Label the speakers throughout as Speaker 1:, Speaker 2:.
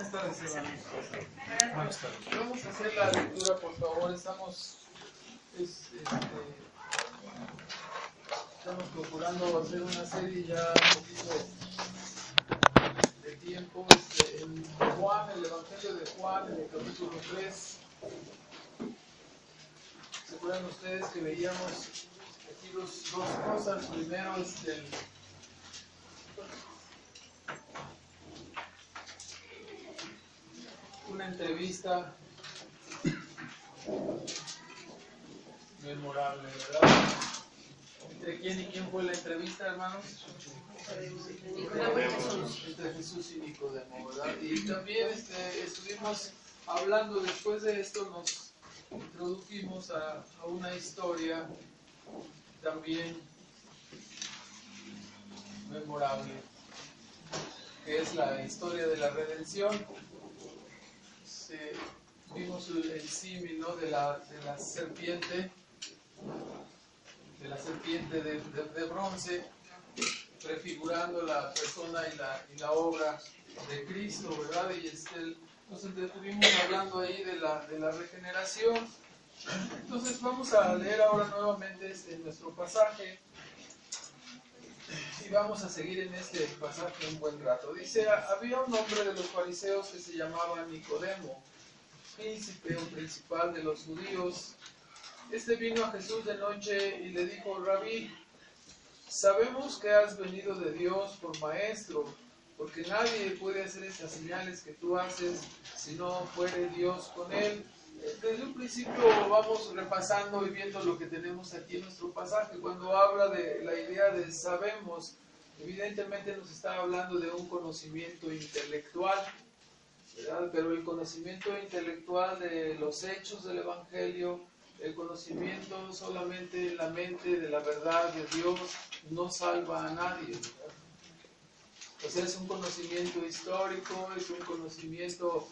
Speaker 1: Buenas tardes, hermanos. Buenas tardes. Vamos a hacer la lectura, por favor. Estamos procurando hacer una serie ya un poquito de tiempo en Juan, el Evangelio de Juan, en el capítulo 3. ¿Se acuerdan ustedes que veíamos aquí dos cosas? Primero una entrevista memorable, ¿verdad? ¿Entre quién y quién fue la entrevista, hermanos? Entre Jesús y Nicodemo, ¿verdad? Y también estuvimos hablando, después de esto nos introdujimos a una historia también memorable, que es la historia de la redención. Vimos el símil, ¿no? de la serpiente, de bronce, prefigurando la persona y la obra de Cristo, ¿verdad? Y nos estuvimos hablando ahí de la regeneración. Entonces vamos a leer ahora nuevamente nuestro pasaje y vamos a seguir en este pasaje un buen rato. Dice: había un hombre de los fariseos que se llamaba Nicodemo, príncipe o principal de los judíos. Este vino a Jesús de noche y le dijo: Rabí, sabemos que has venido de Dios por maestro, porque nadie puede hacer estas señales que tú haces si no fuere Dios con él. Desde un principio vamos repasando y viendo lo que tenemos aquí en nuestro pasaje. Cuando habla de la idea de sabemos, evidentemente nos está hablando de un conocimiento intelectual, ¿verdad? Pero el conocimiento intelectual de los hechos del Evangelio, el conocimiento solamente en la mente de la verdad de Dios, no salva a nadie, ¿verdad? O sea, es un conocimiento histórico, es un conocimiento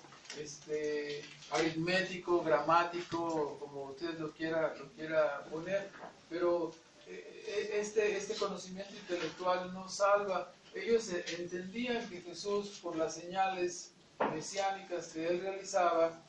Speaker 1: aritmético, gramático, como usted lo quiera poner, pero este conocimiento intelectual no salva. Ellos entendían que Jesús, por las señales mesiánicas que él realizaba,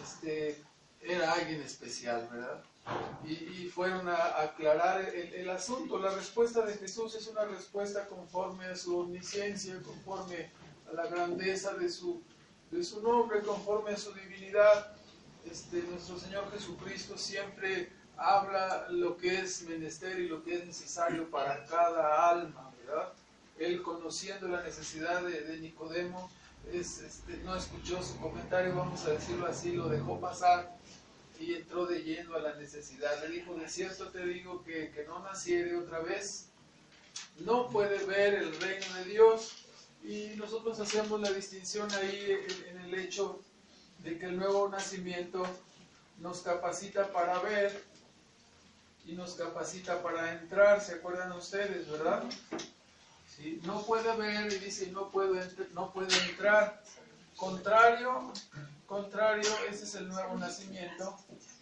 Speaker 1: era alguien especial, ¿verdad? Y fueron a aclarar el asunto. La respuesta de Jesús es una respuesta conforme a su omnisciencia, conforme a la grandeza de su nombre, conforme a su divinidad. Nuestro Señor Jesucristo siempre habla lo que es menester y lo que es necesario para cada alma, ¿verdad? Él, conociendo la necesidad de Nicodemo, no escuchó su comentario, vamos a decirlo así, lo dejó pasar y entró de lleno a la necesidad. Le dijo: de cierto te digo que no naciere otra vez, no puede ver el reino de Dios. Y nosotros hacemos la distinción ahí en el hecho de que el nuevo nacimiento nos capacita para ver y nos capacita para entrar. ¿Se acuerdan ustedes, verdad? ¿Sí? No puede ver y dice no puede entrar. Contrario, ese es el nuevo nacimiento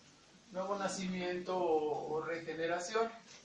Speaker 1: o regeneración.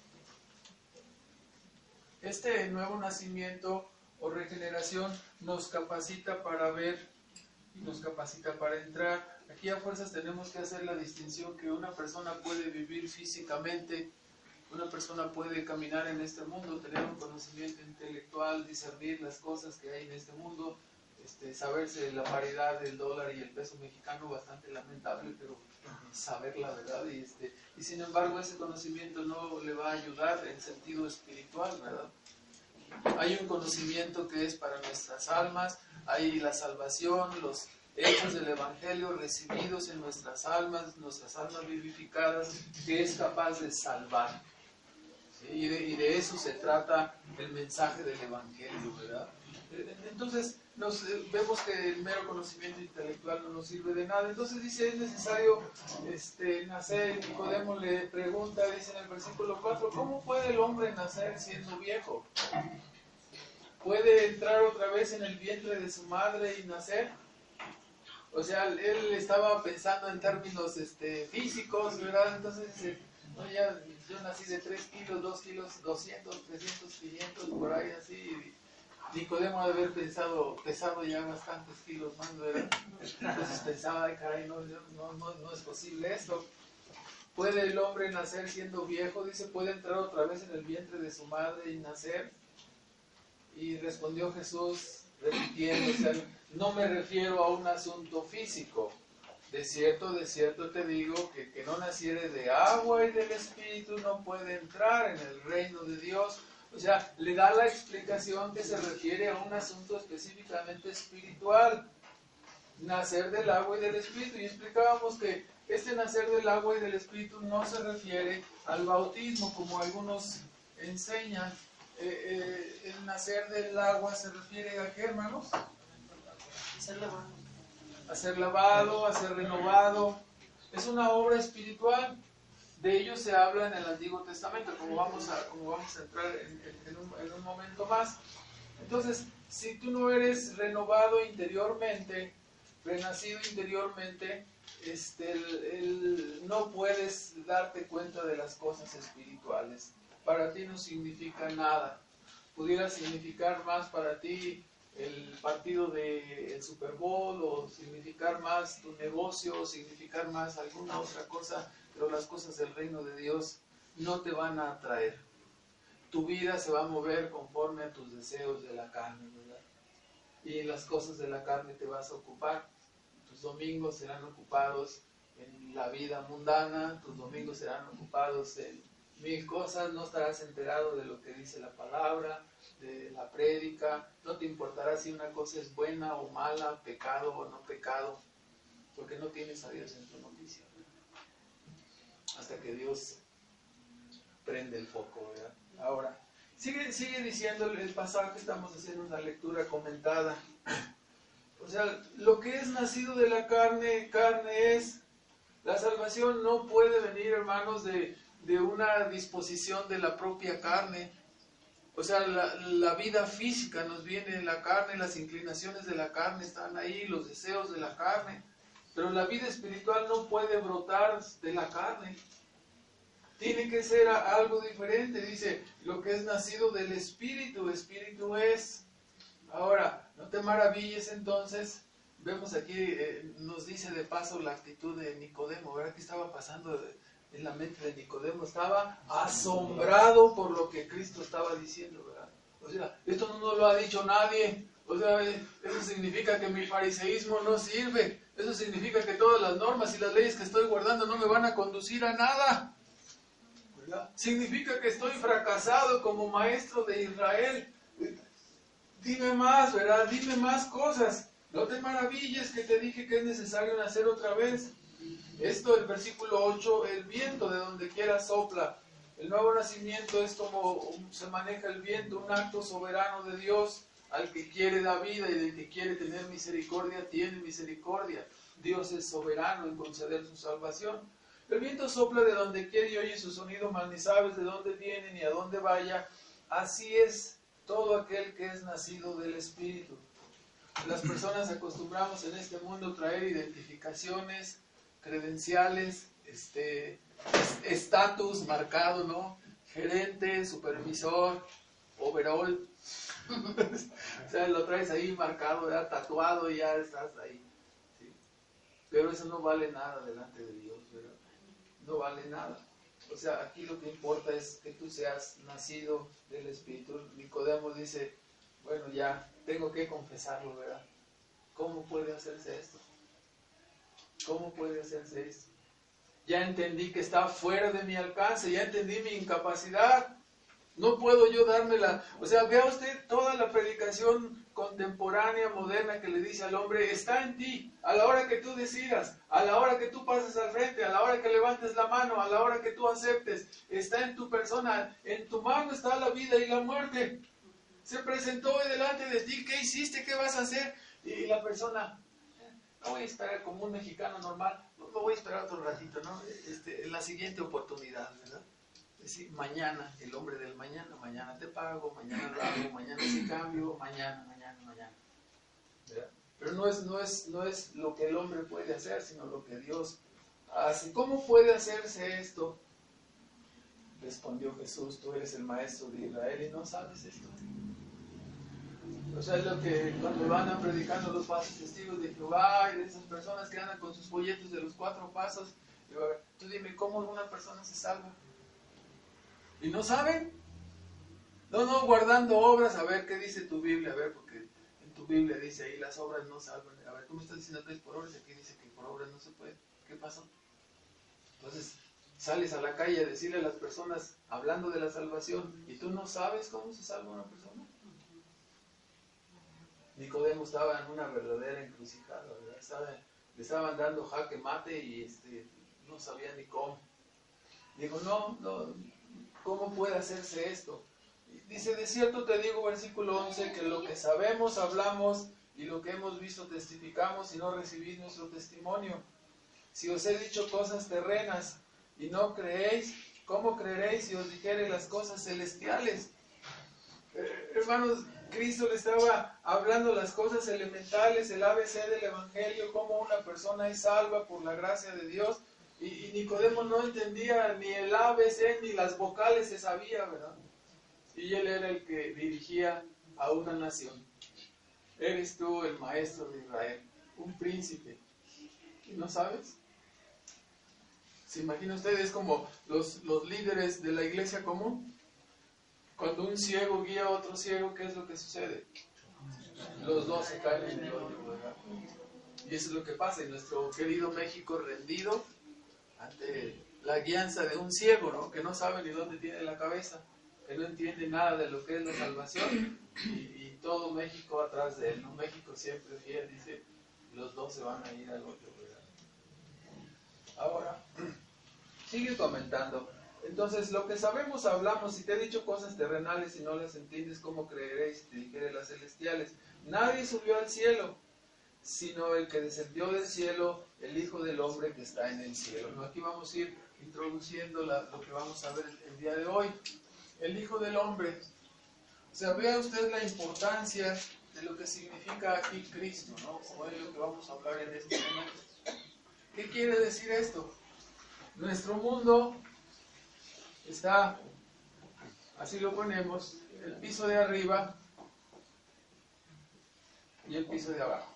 Speaker 1: Este nuevo nacimiento o regeneración nos capacita para ver y nos capacita para entrar. Aquí a fuerzas tenemos que hacer la distinción que una persona puede vivir físicamente, una persona puede caminar en este mundo, tener un conocimiento intelectual, discernir las cosas que hay en este mundo, saberse la paridad del dólar y el peso mexicano, bastante lamentable, pero saber la verdad, y sin embargo ese conocimiento no le va a ayudar en sentido espiritual, ¿verdad? Hay un conocimiento que es para nuestras almas, hay la salvación, los hechos del Evangelio recibidos en nuestras almas vivificadas, que es capaz de salvar. ¿Sí? Y de eso se trata el mensaje del Evangelio, ¿verdad? Entonces vemos que el mero conocimiento intelectual no nos sirve de nada. Entonces dice: es necesario nacer. Nicodemo le pregunta, dice en el versículo 4, ¿cómo puede el hombre nacer siendo viejo? ¿Puede entrar otra vez en el vientre de su madre y nacer? O sea, él estaba pensando en términos físicos, ¿verdad? Entonces dice: no, ya yo nací de 3 kilos, 2 kilos, 200, 300, 500, por ahí así. Nicodemo ha de haber pesado ya bastantes kilos más, ¿verdad? Entonces pensaba, ay caray, no es posible esto. ¿Puede el hombre nacer siendo viejo? Dice, ¿puede entrar otra vez en el vientre de su madre y nacer? Y respondió Jesús, repitiendo, o sea, no me refiero a un asunto físico. De cierto te digo que no naciere de agua y del Espíritu no puede entrar en el reino de Dios. O sea, le da la explicación que se refiere a un asunto específicamente espiritual. Nacer del agua y del Espíritu. Y explicábamos que este nacer del agua y del Espíritu no se refiere al bautismo, como algunos enseñan. El nacer del agua se refiere a ¿qué, hermanos? A ser lavado, a ser renovado. Es una obra espiritual. De ello se habla en el Antiguo Testamento, como vamos a entrar en un momento más. Entonces, si tú no eres renovado interiormente, renacido interiormente, no puedes darte cuenta de las cosas espirituales. Para ti no significa nada. Pudiera significar más para ti el partido del Super Bowl, o significar más tu negocio, o significar más alguna otra cosa, pero las cosas del reino de Dios no te van a atraer. Tu vida se va a mover conforme a tus deseos de la carne, ¿verdad? Y en las cosas de la carne te vas a ocupar. Tus domingos serán ocupados en la vida mundana, tus domingos serán ocupados en 1000 cosas, no estarás enterado de lo que dice la palabra, de la prédica, no te importará si una cosa es buena o mala, pecado o no pecado, porque no tienes a Dios en tu noticia, hasta que Dios prende el foco, ¿verdad? Ahora, sigue diciendo el pasaje, estamos haciendo una lectura comentada. O sea, lo que es nacido de la carne es. La salvación no puede venir, hermanos, de una disposición de la propia carne. O sea, la vida física nos viene en la carne, las inclinaciones de la carne están ahí, los deseos de la carne. Pero la vida espiritual no puede brotar de la carne. Tiene que ser algo diferente. Dice, lo que es nacido del Espíritu, Espíritu es. Ahora, no te maravilles entonces. Vemos aquí, nos dice de paso la actitud de Nicodemo, ¿verdad? ¿Qué estaba pasando en la mente de Nicodemo? Estaba asombrado por lo que Cristo estaba diciendo, ¿verdad? O sea, esto no nos lo ha dicho nadie. O sea, eso significa que mi fariseísmo no sirve. Eso significa que todas las normas y las leyes que estoy guardando no me van a conducir a nada, ¿verdad? Significa que estoy fracasado como maestro de Israel. Dime más, ¿verdad? Dime más cosas. No te maravilles que te dije que es necesario nacer otra vez. Esto, el versículo 8, el viento de donde quiera sopla. El nuevo nacimiento es como se maneja el viento, un acto soberano de Dios. Al que quiere da vida y del que quiere tener misericordia, tiene misericordia. Dios es soberano en conceder su salvación. El viento sopla de donde quiere y oye su sonido, mas ni sabes de dónde viene ni a dónde vaya. Así es todo aquel que es nacido del Espíritu. Las personas acostumbramos en este mundo traer identificaciones, credenciales, estatus marcado, ¿no? Gerente, supervisor, overall. O sea, lo traes ahí marcado, ya tatuado y ya estás ahí, ¿sí? Pero eso no vale nada delante de Dios, ¿verdad? No vale nada. O sea, aquí lo que importa es que tú seas nacido del Espíritu. Nicodemo dice, bueno, ya tengo que confesarlo, ¿verdad? ¿Cómo puede hacerse esto? ¿Cómo puede hacerse esto? Ya entendí que está fuera de mi alcance, ya entendí mi incapacidad. No puedo yo dármela. O sea, vea usted toda la predicación contemporánea, moderna, que le dice al hombre, está en ti, a la hora que tú decidas, a la hora que tú pases al frente, a la hora que levantes la mano, a la hora que tú aceptes, está en tu persona, en tu mano está la vida y la muerte. Se presentó hoy delante de ti, ¿qué hiciste? ¿Qué vas a hacer? Y la persona, no voy a esperar como un mexicano normal, no voy a esperar otro ratito, ¿no? En la siguiente oportunidad, ¿verdad? Es decir, mañana, el hombre del mañana, mañana te pago, mañana lo hago, mañana sí cambio, mañana. ¿Verdad? Pero no es lo que el hombre puede hacer, sino lo que Dios hace. ¿Cómo puede hacerse esto? Respondió Jesús, tú eres el maestro de Israel y no sabes esto. O sea, es lo que cuando van a predicando los falsos testigos de Jehová y de esas personas que andan con sus folletos de los 4 pasos, digo, a ver, tú dime, ¿cómo una persona se salva? ¿Y no saben? No, guardando obras, a ver qué dice tu Biblia, a ver, porque en tu Biblia dice ahí las obras no salvan. A ver, tú me estás diciendo que es por obras y aquí dice que por obras no se puede. ¿Qué pasó? Entonces, sales a la calle a decirle a las personas, hablando de la salvación, ¿y tú no sabes cómo se salva una persona? Nicodemo estaba en una verdadera encrucijada, ¿verdad? Le estaban dando jaque mate y no sabía ni cómo. Digo, no, ¿cómo puede hacerse esto? Dice, de cierto te digo, versículo 11, que lo que sabemos hablamos y lo que hemos visto testificamos y no recibís nuestro testimonio. Si os he dicho cosas terrenas y no creéis, ¿cómo creeréis si os dijere las cosas celestiales? Hermanos, Cristo le estaba hablando las cosas elementales, el ABC del Evangelio, cómo una persona es salva por la gracia de Dios. Y Nicodemo no entendía ni el ABC ni las vocales se sabía, ¿verdad? Y él era el que dirigía a una nación. Eres tú el maestro de Israel, un príncipe. ¿Y no sabes? ¿Se imagina ustedes como los líderes de la iglesia común? Cuando un ciego guía a otro ciego, ¿qué es lo que sucede? Los dos se caen en el hoyo, ¿verdad? Y eso es lo que pasa en nuestro querido México rendido ante la guianza de un ciego, ¿no? Que no sabe ni dónde tiene la cabeza, que no entiende nada de lo que es la salvación y todo México atrás de él, ¿no? México siempre fiel, dice, los dos se van a ir al hoyo, ¿verdad? Ahora, sigue comentando. Entonces, lo que sabemos hablamos. Si te he dicho cosas terrenales y no las entiendes, ¿cómo creeréis si te dijere las celestiales? Nadie subió al cielo, sino el que descendió del cielo, el Hijo del Hombre que está en el cielo. ¿No? Aquí vamos a ir introduciendo lo que vamos a ver el día de hoy. El Hijo del Hombre. O sea, vea usted la importancia de lo que significa aquí Cristo, ¿no? Como es lo que vamos a hablar en este momento. ¿Qué quiere decir esto? Nuestro mundo está, así lo ponemos, el piso de arriba y el piso de abajo.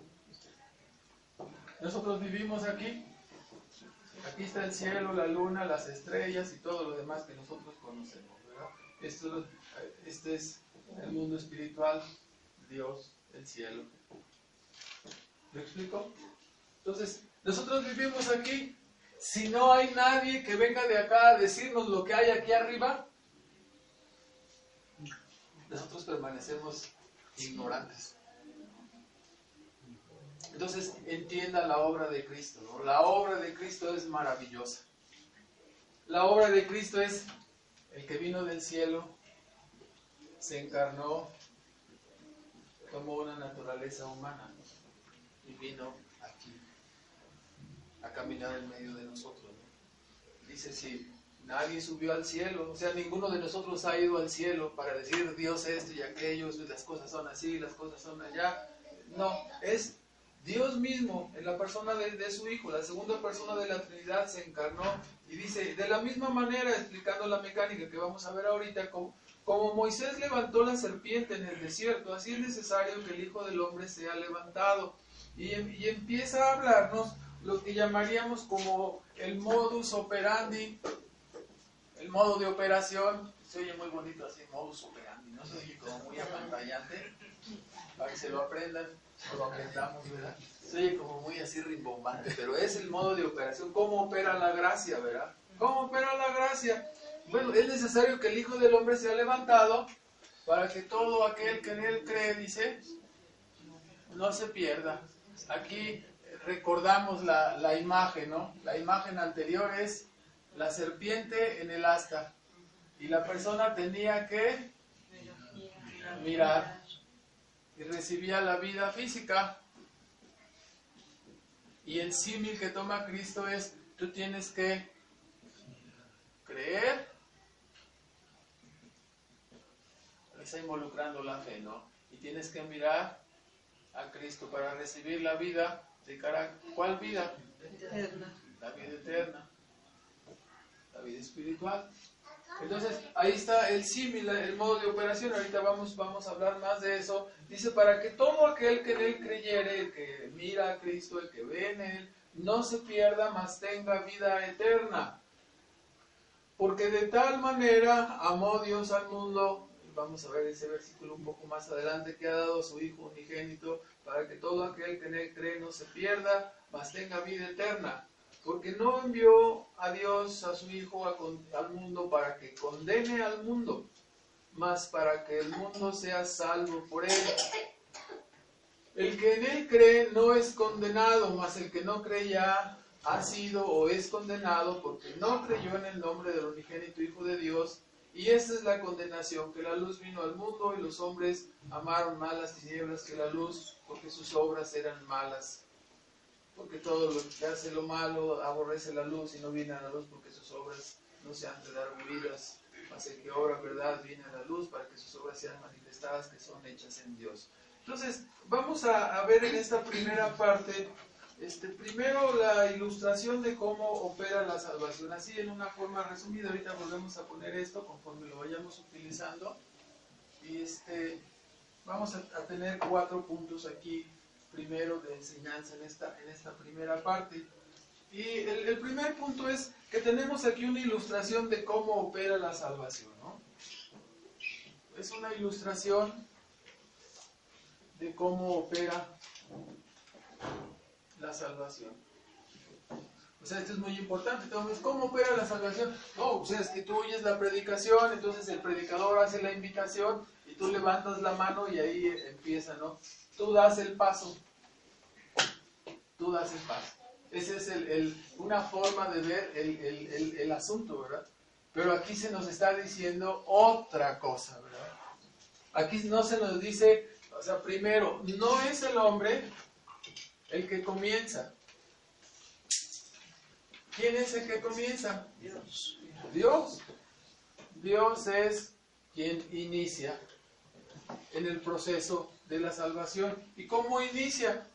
Speaker 1: Nosotros vivimos aquí. Aquí está el cielo, la luna, las estrellas y todo lo demás que nosotros conocemos, ¿verdad? Este es el mundo espiritual, Dios, el cielo. ¿Me explico? Entonces, nosotros vivimos aquí. Si no hay nadie que venga de acá a decirnos lo que hay aquí arriba, nosotros permanecemos ignorantes. Entonces, entienda la obra de Cristo, ¿no? La obra de Cristo es maravillosa. La obra de Cristo es el que vino del cielo, se encarnó, tomó una naturaleza humana y vino aquí a caminar en medio de nosotros, ¿no? Dice, si nadie subió al cielo, o sea, ninguno de nosotros ha ido al cielo para decir Dios esto y aquello, las cosas son así, las cosas son allá. No, es Dios mismo, en la persona de su Hijo, la segunda persona de la Trinidad, se encarnó y dice, de la misma manera, explicando la mecánica que vamos a ver ahorita, como Moisés levantó la serpiente en el desierto, así es necesario que el Hijo del Hombre sea levantado. Y empieza a hablarnos lo que llamaríamos como el modus operandi, el modo de operación. Se oye muy bonito así, modus operandi, ¿no? Se oye como muy apantallante, para que se lo aprendan. Lo aprendamos, ¿verdad? Se oye como muy así rimbombante, pero es el modo de operación. ¿Cómo opera la gracia, verdad? ¿Cómo opera la gracia? Bueno, es necesario que el Hijo del Hombre sea levantado para que todo aquel que en él cree, dice, no se pierda. Aquí recordamos la imagen, ¿no? La imagen anterior es la serpiente en el asta y la persona tenía que mirar y recibía la vida física. Y el símil que toma Cristo es, tú tienes que creer. Está involucrando la fe, ¿no? Y tienes que mirar a Cristo para recibir la vida de cara. ¿Cuál vida?
Speaker 2: Eterna.
Speaker 1: La vida eterna. La vida espiritual. ¿Ok? Entonces, ahí está el símil, el modo de operación. Ahorita vamos a hablar más de eso. Dice, para que todo aquel que en él creyere, el que mira a Cristo, el que ve en él, no se pierda, mas tenga vida eterna. Porque de tal manera amó Dios al mundo, vamos a ver ese versículo un poco más adelante, que ha dado a su Hijo unigénito, para que todo aquel que en él cree no se pierda, mas tenga vida eterna. Porque no envió a Dios a su Hijo al mundo para que condene al mundo, mas para que el mundo sea salvo por él. El que en él cree no es condenado, mas el que no cree ya ha sido o es condenado porque no creyó en el nombre del unigénito Hijo de Dios. Y esta es la condenación, que la luz vino al mundo y los hombres amaron más las tinieblas que la luz, porque sus obras eran malas. Porque todo lo que hace lo malo aborrece la luz y no viene a la luz porque sus obras no se han de dar oídas. Mas el que obra verdad viene a la luz para que sus obras sean manifestadas, que son hechas en Dios. Entonces, vamos a ver en esta primera parte, primero la ilustración de cómo opera la salvación. Así en una forma resumida, ahorita volvemos a poner esto conforme lo vayamos utilizando. Y vamos a tener 4 puntos aquí, primero de enseñanza en esta primera parte. Y el primer punto es que tenemos aquí una ilustración de cómo opera la salvación, ¿no? Es una ilustración de cómo opera la salvación. O sea, esto es muy importante. Entonces, ¿cómo opera la salvación? No, o sea, es que tú oyes la predicación, entonces el predicador hace la invitación y tú levantas la mano y ahí empieza, ¿no? Tú das el paso. Tú das el paso. Esa es una forma de ver el asunto, ¿verdad? Pero aquí se nos está diciendo otra cosa, ¿verdad? Aquí no se nos dice, o sea, primero, no es el hombre el que comienza. ¿Quién es el que comienza? Dios. Dios. Dios es quien inicia en el proceso de la salvación. ¿Y cómo inicia?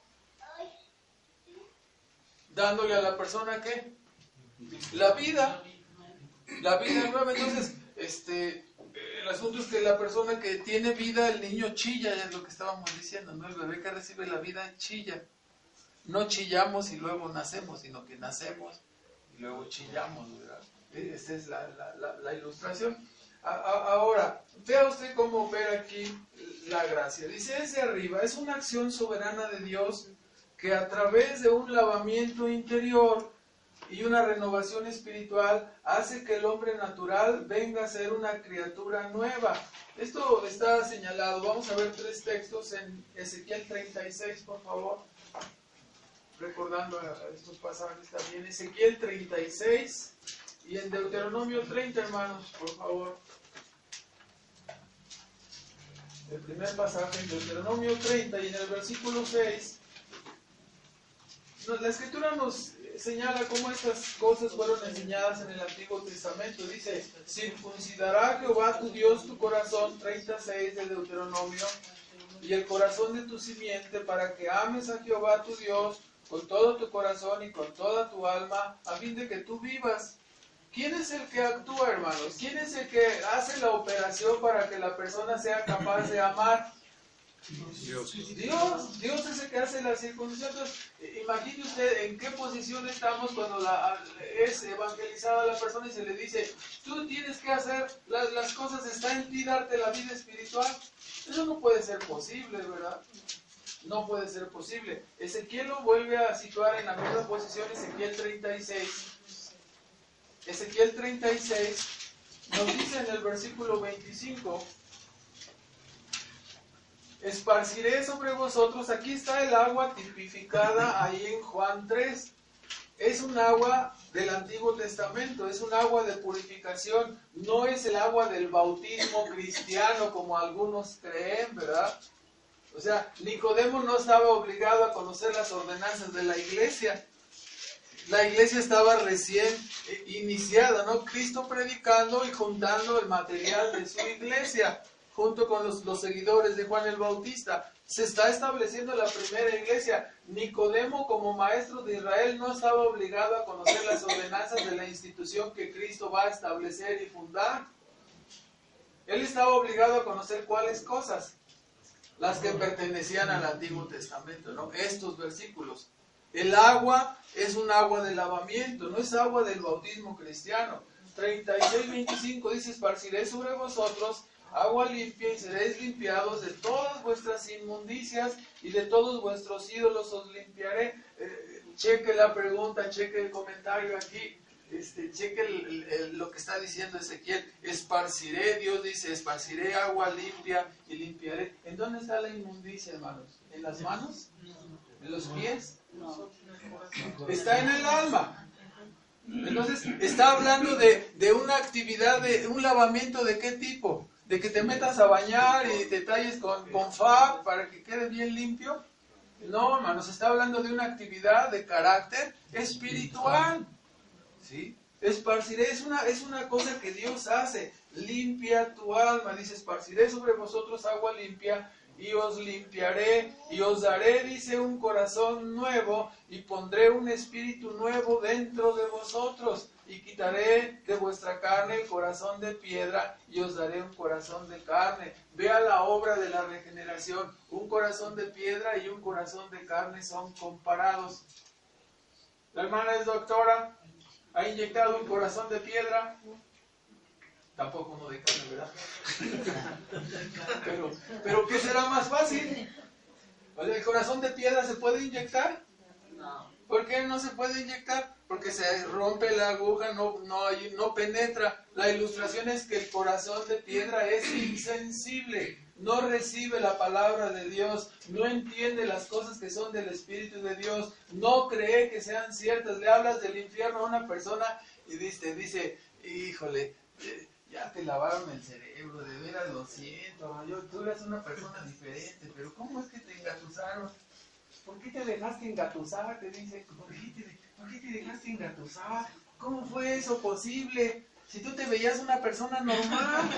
Speaker 1: Dándole a la persona, ¿qué? La vida. La vida nueva. Entonces, el asunto es que la persona que tiene vida, el niño chilla, ya es lo que estábamos diciendo, ¿no? El bebé que recibe la vida chilla. No chillamos y luego nacemos, sino que nacemos y luego chillamos, ¿verdad? Esa es la ilustración. Ahora, vea usted cómo opera aquí la gracia. Dice desde arriba, es una acción soberana de Dios que a través de un lavamiento interior y una renovación espiritual hace que el hombre natural venga a ser una criatura nueva. Esto está señalado. Vamos a ver 3 textos en Ezequiel 36, por favor. Recordando estos pasajes también. Ezequiel 36 y en Deuteronomio 30, hermanos, por favor. El primer pasaje en Deuteronomio 30 y en el versículo 6. La Escritura nos señala cómo estas cosas fueron enseñadas en el Antiguo Testamento. Dice, circuncidará Jehová tu Dios tu corazón, 36 de Deuteronomio, y el corazón de tu simiente, para que ames a Jehová tu Dios con todo tu corazón y con toda tu alma, a fin de que tú vivas. ¿Quién es el que actúa, hermanos? ¿Quién es el que hace la operación para que la persona sea capaz de amar? Dios es el que hace la circuncisión. Entonces, imagine usted en qué posición estamos cuando es evangelizada la persona y se le dice, tú tienes que hacer las cosas, está en ti darte la vida espiritual. Eso no puede ser posible, ¿verdad? No puede ser posible. Ezequiel lo vuelve a situar en la misma posición, Ezequiel 36. Ezequiel 36 nos dice en el versículo 25, esparciré sobre vosotros, aquí está el agua tipificada ahí en Juan 3. Es un agua del Antiguo Testamento, es un agua de purificación, no es el agua del bautismo cristiano como algunos creen, ¿verdad? O sea, Nicodemo no estaba obligado a conocer las ordenanzas de la iglesia. La iglesia estaba recién iniciada, ¿no? Cristo predicando y juntando el material de su iglesia, junto con los seguidores de Juan el Bautista. Se está estableciendo la primera iglesia. Nicodemo, como maestro de Israel, no estaba obligado a conocer las ordenanzas de la institución que Cristo va a establecer y fundar. Él estaba obligado a conocer cuáles cosas, las que pertenecían al Antiguo Testamento, ¿no? Estos versículos. El agua es un agua de lavamiento, no es agua del bautismo cristiano. 36:25 dice: esparciré sobre vosotros agua limpia y seréis limpiados de todas vuestras inmundicias y de todos vuestros ídolos os limpiaré. Cheque la pregunta, cheque el comentario aquí. Cheque lo que está diciendo Ezequiel. Esparciré, Dios dice, esparciré agua limpia y limpiaré. ¿En dónde está la inmundicia, hermanos? ¿En las manos? ¿En los pies? Está en el alma. Entonces, está hablando de una actividad, de un lavamiento. ¿De qué tipo? ¿De que te metas a bañar y te talles con fab para que quede bien limpio? No, hermanos, está hablando de una actividad de carácter espiritual. ¿Sí? Esparciré es una cosa que Dios hace. Limpia tu alma. Dice: esparciré sobre vosotros agua limpia y os limpiaré y os daré, dice, un corazón nuevo y pondré un espíritu nuevo dentro de vosotros y quitaré de vuestra carne el corazón de piedra y os daré un corazón de carne. Vea la obra de la regeneración. Un corazón de piedra y un corazón de carne son comparados. La hermana es doctora. ¿Ha inyectado un corazón de piedra? Tampoco uno de carne, ¿verdad? pero ¿qué será más fácil? ¿El corazón de piedra se puede inyectar?
Speaker 2: No.
Speaker 1: ¿Por qué no se puede inyectar? Porque se rompe la aguja, no penetra. La ilustración es que el corazón de piedra es insensible, no recibe la palabra de Dios, no entiende las cosas que son del Espíritu de Dios, no cree que sean ciertas. Le hablas del infierno a una persona y dice, híjole, ya te lavaron el cerebro, de veras lo siento, tú eres una persona diferente, pero ¿cómo es que te engatusaron? ¿Por qué te dejaste engatusar? Te dice, ¿por qué te dejaste engatusar? ¿Cómo fue eso posible? Si tú te veías una persona normal,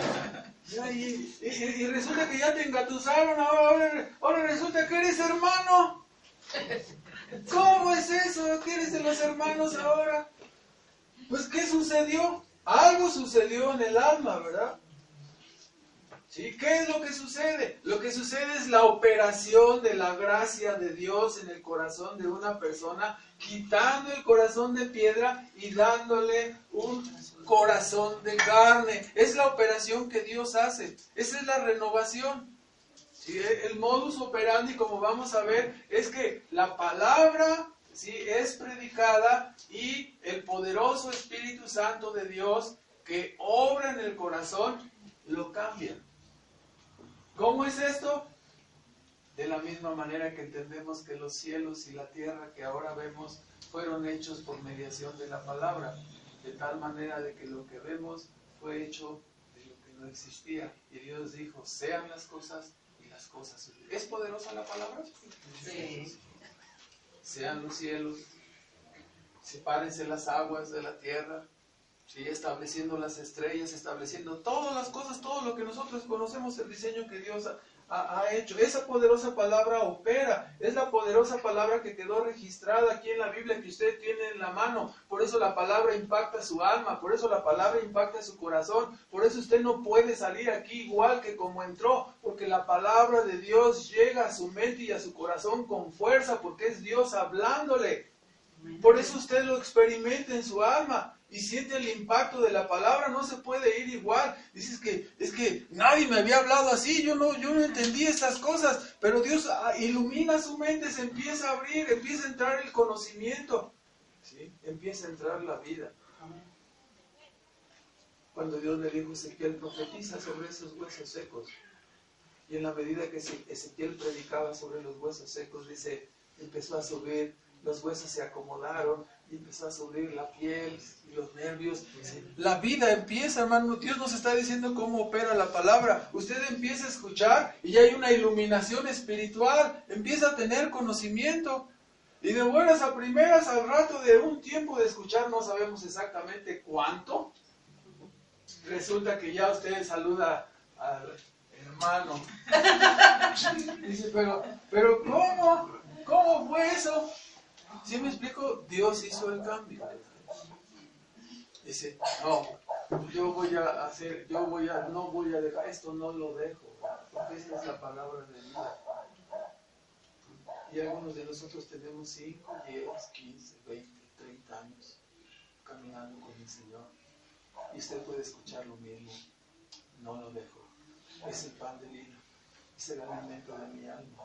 Speaker 1: y resulta que ya te engatusaron, ahora resulta que eres hermano. ¿Cómo es eso? ¿Qué eres de los hermanos ahora? Pues, ¿qué sucedió? Algo sucedió en el alma, ¿verdad? ¿Sí? ¿Qué es lo que sucede? Lo que sucede es la operación de la gracia de Dios en el corazón de una persona, quitando el corazón de piedra y dándole un corazón de carne. Es la operación que Dios hace. Esa es la renovación. ¿Sí? El modus operandi, como vamos a ver, es que la palabra, ¿sí?, es predicada y el poderoso Espíritu Santo de Dios que obra en el corazón lo cambia. ¿Cómo es esto? De la misma manera que entendemos que los cielos y la tierra que ahora vemos fueron hechos por mediación de la palabra, de tal manera de que lo que vemos fue hecho de lo que no existía. Y Dios dijo, sean las cosas y las cosas. ¿Es poderosa la palabra?
Speaker 2: Sí.
Speaker 1: Sean los cielos, sepárense las aguas de la tierra, ¿sí?, estableciendo las estrellas, estableciendo todas las cosas, todo lo que nosotros conocemos, el diseño que Dios ha hecho. Esa poderosa palabra opera, es la poderosa palabra que quedó registrada aquí en la Biblia que usted tiene en la mano. Por eso la palabra impacta su alma, por eso la palabra impacta su corazón, por eso usted no puede salir aquí igual que como entró, porque la palabra de Dios llega a su mente y a su corazón con fuerza, porque es Dios hablándole. Por eso usted lo experimenta en su alma y siente el impacto de la palabra. No se puede ir igual. Dices que es que nadie me había hablado así, yo no entendí estas cosas, pero Dios ilumina su mente, se empieza a abrir, empieza a entrar el conocimiento, ¿sí?, empieza a entrar la vida. Cuando Dios le dijo a Ezequiel, profetiza sobre esos huesos secos, y en la medida que Ezequiel predicaba sobre los huesos secos, dice, empezó a subir, los huesos se acomodaron y empezó a subir la piel y los nervios. La vida empieza, hermano. Dios nos está diciendo cómo opera la palabra. Usted empieza a escuchar y ya hay una iluminación espiritual, empieza a tener conocimiento. Y de buenas a primeras, al rato de un tiempo de escuchar, no sabemos exactamente cuánto, resulta que ya usted saluda al hermano. Dice, pero ¿cómo fue eso? ¿Sí me explico? Dios hizo el cambio. Dice, no, no voy a dejar, esto no lo dejo, porque esta es la palabra de vida. Y algunos de nosotros tenemos 5, 10, 15, 20, 30 años caminando con el Señor. Y usted puede escuchar lo mismo. No lo dejo. Es el pan de vida. Es el alimento de mi alma.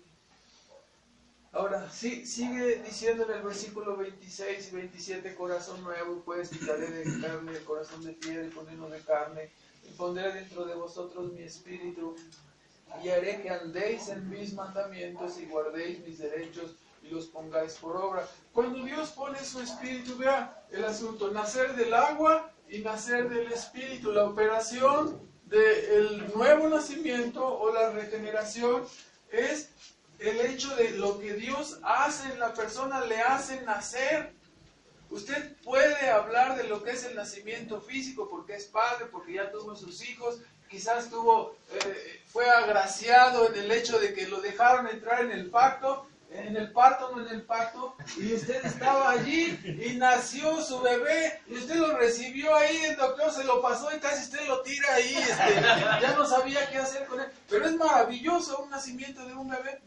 Speaker 1: Ahora, sí, sigue diciendo en el versículo 26 y 27, corazón nuevo, pues quitaré de carne el corazón de piedra y ponerlo de carne, y pondré dentro de vosotros mi espíritu, y haré que andéis en mis mandamientos y guardéis mis derechos y los pongáis por obra. Cuando Dios pone su espíritu, vea el asunto, nacer del agua y nacer del espíritu, la operación del nuevo nacimiento o la regeneración es el hecho de lo que Dios hace en la persona, le hace nacer. Usted puede hablar de lo que es el nacimiento físico porque es padre, porque ya tuvo sus hijos, quizás fue agraciado en el hecho de que lo dejaron entrar en el parto, y usted estaba allí y nació su bebé y usted lo recibió ahí, el doctor se lo pasó y casi usted lo tira ahí, ya no sabía qué hacer con él. Pero es maravilloso un nacimiento de un bebé.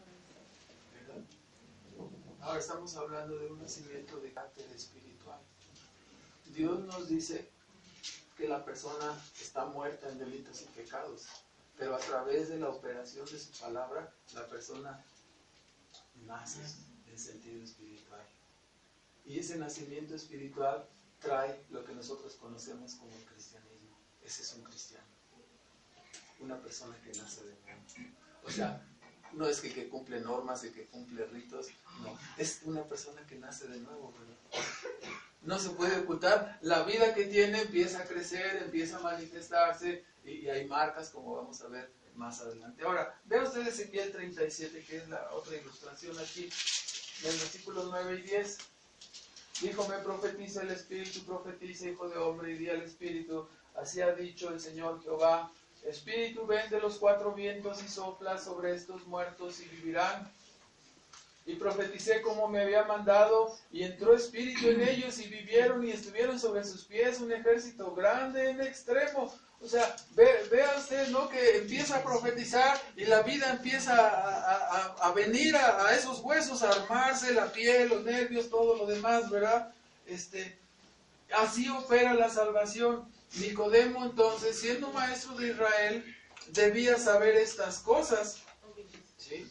Speaker 1: Ahora estamos hablando de un nacimiento de carácter espiritual. Dios nos dice que la persona está muerta en delitos y pecados, pero a través de la operación de su palabra, la persona nace en sentido espiritual. Y ese nacimiento espiritual trae lo que nosotros conocemos como el cristianismo. Ese es un cristiano. Una persona que nace de nuevo. O sea, no es que cumple normas y que cumple ritos, no. Es una persona que nace de nuevo, ¿verdad? No se puede ocultar. La vida que tiene empieza a crecer, empieza a manifestarse y hay marcas como vamos a ver más adelante. Ahora, vean ustedes Ezequiel 37, que es la otra ilustración aquí, en el versículos 9 y 10. Dijo, me profetiza el Espíritu, profetiza, hijo de hombre, y di al Espíritu, así ha dicho el Señor Jehová, Espíritu, ven de los 4 vientos y sopla sobre estos muertos y vivirán. Y profeticé como me había mandado, y entró espíritu en ellos, y vivieron y estuvieron sobre sus pies un ejército grande en extremo. O sea, vea usted, ¿no? Que empieza a profetizar y la vida empieza a venir a esos huesos, a armarse, la piel, los nervios, todo lo demás, ¿verdad? Así opera la salvación. Nicodemo, entonces, siendo maestro de Israel, debía saber estas cosas. ¿Sí?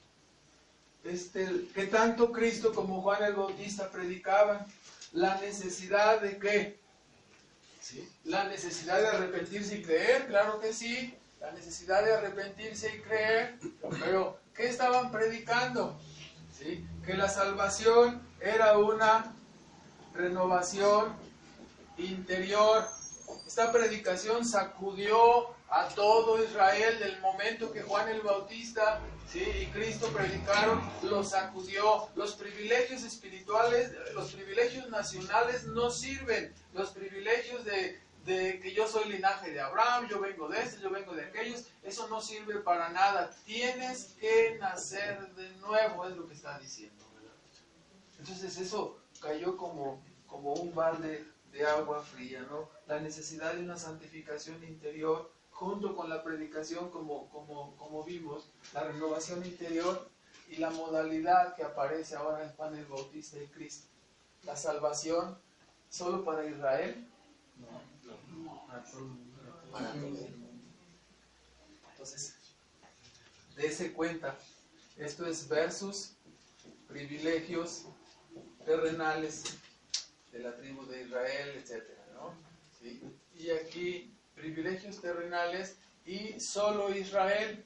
Speaker 1: Que tanto Cristo como Juan el Bautista predicaban, la necesidad de ¿qué? ¿Sí? La necesidad de arrepentirse y creer, claro que sí, la necesidad de arrepentirse y creer, pero ¿qué estaban predicando? ¿Sí? Que la salvación era una renovación interior. Esta predicación sacudió a todo Israel del momento que Juan el Bautista, ¿sí?, y Cristo predicaron, lo sacudió. Los privilegios espirituales, los privilegios nacionales no sirven. Los privilegios de que yo soy linaje de Abraham, yo vengo de estos, yo vengo de aquellos, eso no sirve para nada. Tienes que nacer de nuevo, es lo que está diciendo, ¿verdad? Entonces eso cayó como un balde de agua fría, ¿no? La necesidad de una santificación interior, junto con la predicación, como vimos, la renovación interior y la modalidad que aparece ahora en Juan el Bautista y Cristo. La salvación solo para Israel, para todo el mundo. Entonces, dése cuenta, esto es versus privilegios terrenales de la tribu de Israel, etcétera, ¿no? ¿Sí? Y aquí privilegios terrenales y solo Israel.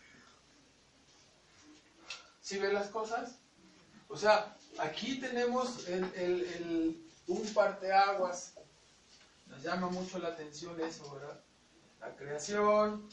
Speaker 1: ¿Sí ven las cosas? O sea, aquí tenemos un parteaguas. Nos llama mucho la atención eso, ¿verdad? La creación,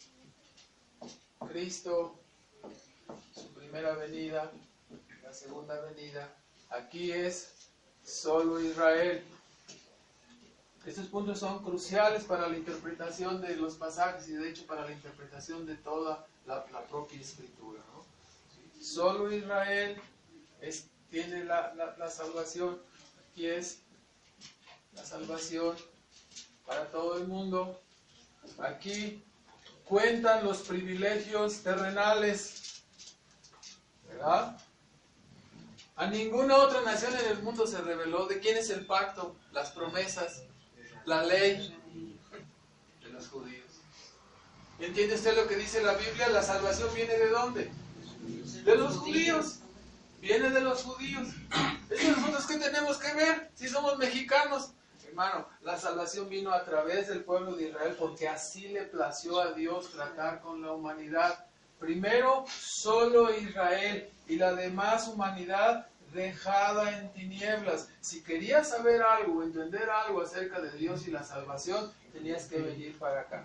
Speaker 1: Cristo, su primera venida, la segunda venida. Aquí es solo Israel. Estos puntos son cruciales para la interpretación de los pasajes y de hecho para la interpretación de toda la propia escritura, ¿no? ¿Sí? Solo Israel tiene la salvación. Aquí es la salvación para todo el mundo. Aquí cuentan los privilegios terrenales, ¿verdad? A ninguna otra nación en el mundo se reveló de quién es el pacto, las promesas, la ley de los judíos. ¿Entiende usted lo que dice la Biblia? La salvación viene ¿de dónde? De los judíos. Viene de los judíos. ¿Eso nosotros qué tenemos que ver si somos mexicanos? Hermano, la salvación vino a través del pueblo de Israel porque así le plació a Dios tratar con la humanidad. Primero, solo Israel y la demás humanidad dejada en tinieblas. Si querías saber algo, entender algo acerca de Dios y la salvación, tenías que venir para acá.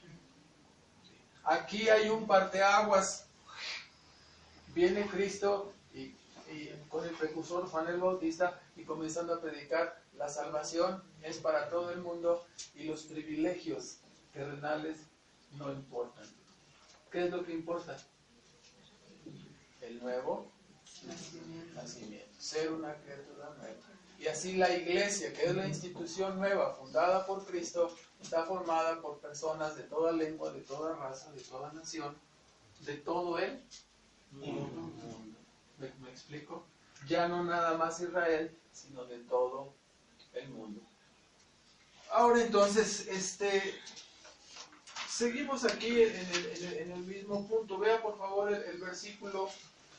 Speaker 1: Aquí hay un parteaguas. Viene Cristo y con el precursor Juan el Bautista y comenzando a predicar, la salvación es para todo el mundo y los privilegios terrenales no importan. ¿Qué es lo que importa? El nuevo nacimiento, ser una criatura nueva. Y así la iglesia, que es la institución nueva, fundada por Cristo, está formada por personas de toda lengua, de toda raza, de toda nación, de todo el mundo. ¿Me explico? Ya no nada más Israel, sino de todo el mundo. Ahora entonces, seguimos aquí en el mismo punto. Vea por favor el versículo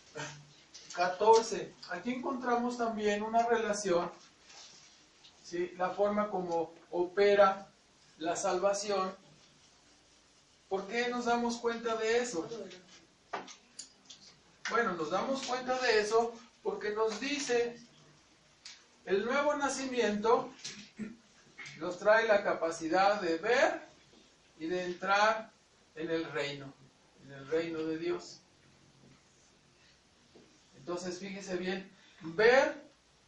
Speaker 1: 14. Aquí encontramos también una relación, ¿sí? La forma como opera la salvación. ¿Por qué nos damos cuenta de eso? Bueno, nos damos cuenta de eso porque nos dice el nuevo nacimiento nos trae la capacidad de ver y de entrar en el reino de Dios. Entonces, fíjese bien, ver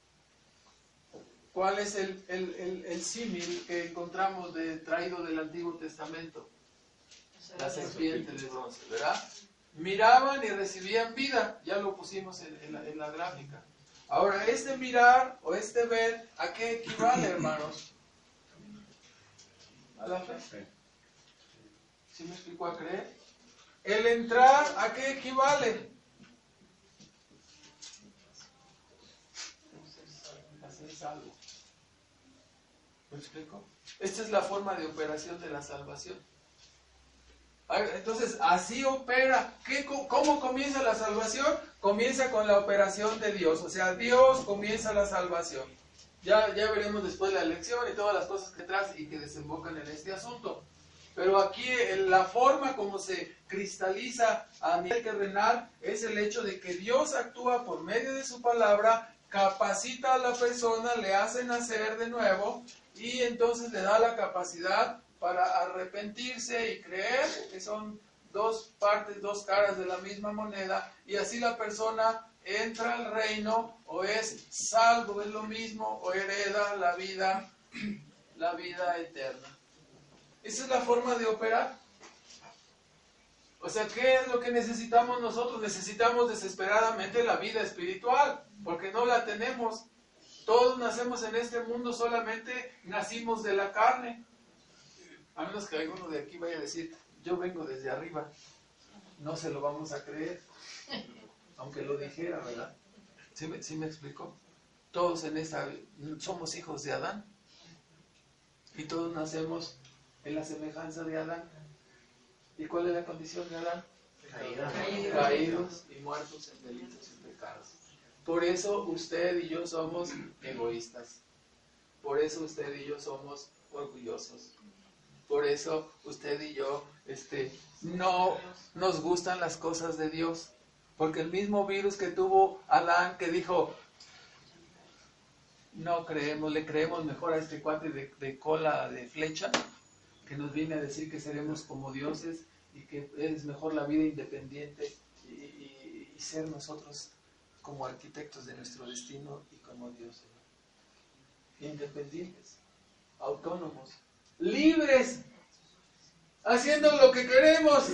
Speaker 1: cuál es el símil que encontramos traído del Antiguo Testamento. La serpiente de bronce, ¿verdad? Miraban y recibían vida, ya lo pusimos en la gráfica. Ahora, este mirar o este ver, ¿a qué equivale, hermanos? A la fe. ¿Sí me explicó a creer? El entrar, ¿a qué equivale? A ser salvo. ¿Me explico? Esta es la forma de operación de la salvación. Entonces, así opera. ¿Cómo comienza la salvación? Comienza con la operación de Dios. O sea, Dios comienza la salvación. Ya veremos después la elección y todas las cosas que trae y que desembocan en este asunto. Pero aquí la forma como se cristaliza a nivel terrenal es el hecho de que Dios actúa por medio de su palabra, capacita a la persona, le hace nacer de nuevo y entonces le da la capacidad para arrepentirse y creer, que son dos partes, dos caras de la misma moneda, y así la persona entra al reino, o es salvo, es lo mismo, o hereda la vida eterna. Esa es la forma de operar. O sea, ¿qué es lo que necesitamos nosotros? Necesitamos desesperadamente la vida espiritual, porque no la tenemos. Todos nacemos en este mundo, solamente nacimos de la carne. A menos que alguno de aquí vaya a decir, yo vengo desde arriba. No se lo vamos a creer, aunque lo dijera, ¿verdad? ¿Sí me explicó? Todos somos hijos de Adán. Y todos nacemos en la semejanza de Adán. ¿Y cuál es la condición de Adán? Caídos y muertos en delitos y pecados. Por eso usted y yo somos egoístas. Por eso usted y yo somos orgullosos. Por eso usted y yo no nos gustan las cosas de Dios. Porque el mismo virus que tuvo Adán, que dijo, no creemos, le creemos mejor a este cuate de cola de flecha, que nos viene a decir que seremos como dioses y que es mejor la vida independiente y ser nosotros como arquitectos de nuestro destino y como dioses. Independientes, autónomos, libres, haciendo lo que queremos.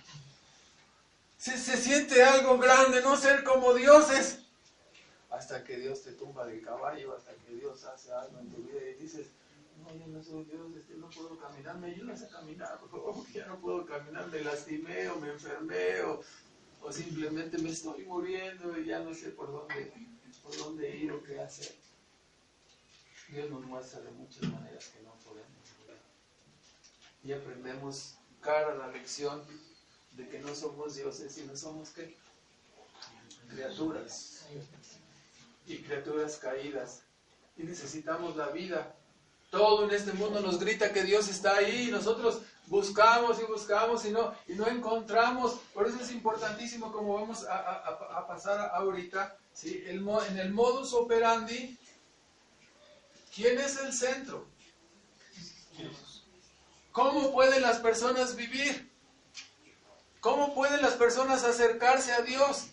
Speaker 1: Se siente algo grande no ser como dioses, hasta que Dios te tumba del caballo, hasta que Dios hace algo en tu vida y dices, no, yo no soy Dios, no puedo caminar, ¿me ayudas a caminar? Por favor, porque ya no puedo caminar, me lastimé o me enfermé o simplemente me estoy muriendo y ya no sé por dónde ir o qué hacer. Dios nos muestra de muchas maneras que no podemos morir. Y aprendemos cara la lección de que no somos dioses, sino somos ¿qué? Criaturas. Y criaturas caídas. Y necesitamos la vida. Todo en este mundo nos grita que Dios está ahí y nosotros buscamos y buscamos y no encontramos. Por eso es importantísimo, como vamos a pasar ahorita, ¿sí? En el modus operandi, ¿quién es el centro? ¿Cómo pueden las personas vivir? ¿Cómo pueden las personas acercarse a Dios?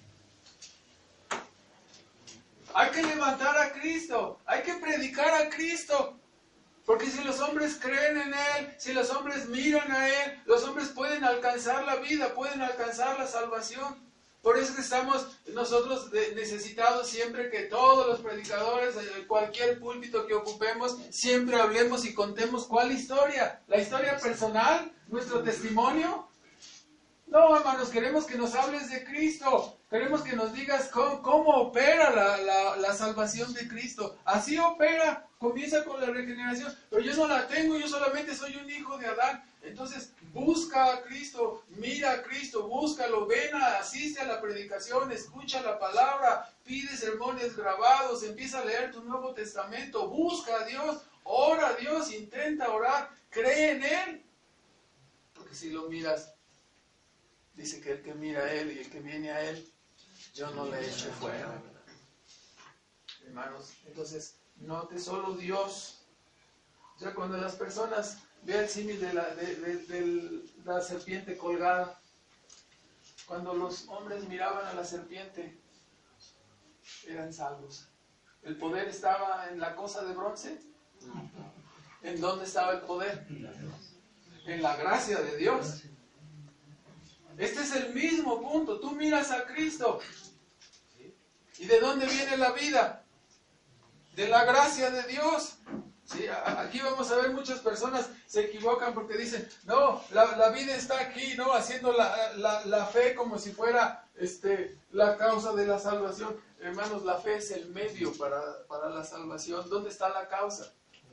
Speaker 1: Hay que levantar a Cristo, hay que predicar a Cristo. Porque si los hombres creen en Él, si los hombres miran a Él, los hombres pueden alcanzar la vida, pueden alcanzar la salvación. Por eso que estamos nosotros necesitados siempre que todos los predicadores, cualquier púlpito que ocupemos, siempre hablemos y contemos ¿cuál historia? ¿La historia personal? ¿Nuestro testimonio? No, hermanos, queremos que nos hables de Cristo. Queremos que nos digas cómo opera la salvación de Cristo. Así opera. Comienza con la regeneración. Pero yo no la tengo, yo solamente soy un hijo de Adán. Entonces, busca a Cristo, mira a Cristo, búscalo, asiste a la predicación, escucha la palabra, pide sermones grabados, empieza a leer tu Nuevo Testamento, busca a Dios, ora a Dios, intenta orar, cree en Él. Porque si lo miras, dice que el que mira a Él y el que viene a Él, yo no le echo fuera. Hermanos, entonces, note solo Dios. O sea, cuando las personas vean el símil de la serpiente colgada, cuando los hombres miraban a la serpiente, eran salvos. ¿El poder estaba en la cosa de bronce? ¿En dónde estaba el poder? En la gracia de Dios. Este es el mismo punto. Tú miras a Cristo. ¿Y de dónde viene la vida? De la gracia de Dios. ¿Sí? Aquí vamos a ver muchas personas se equivocan porque dicen, no, la vida está aquí, ¿no? Haciendo la fe como si fuera la causa de la salvación. Hermanos, la fe es el medio para la salvación. ¿Dónde está la causa?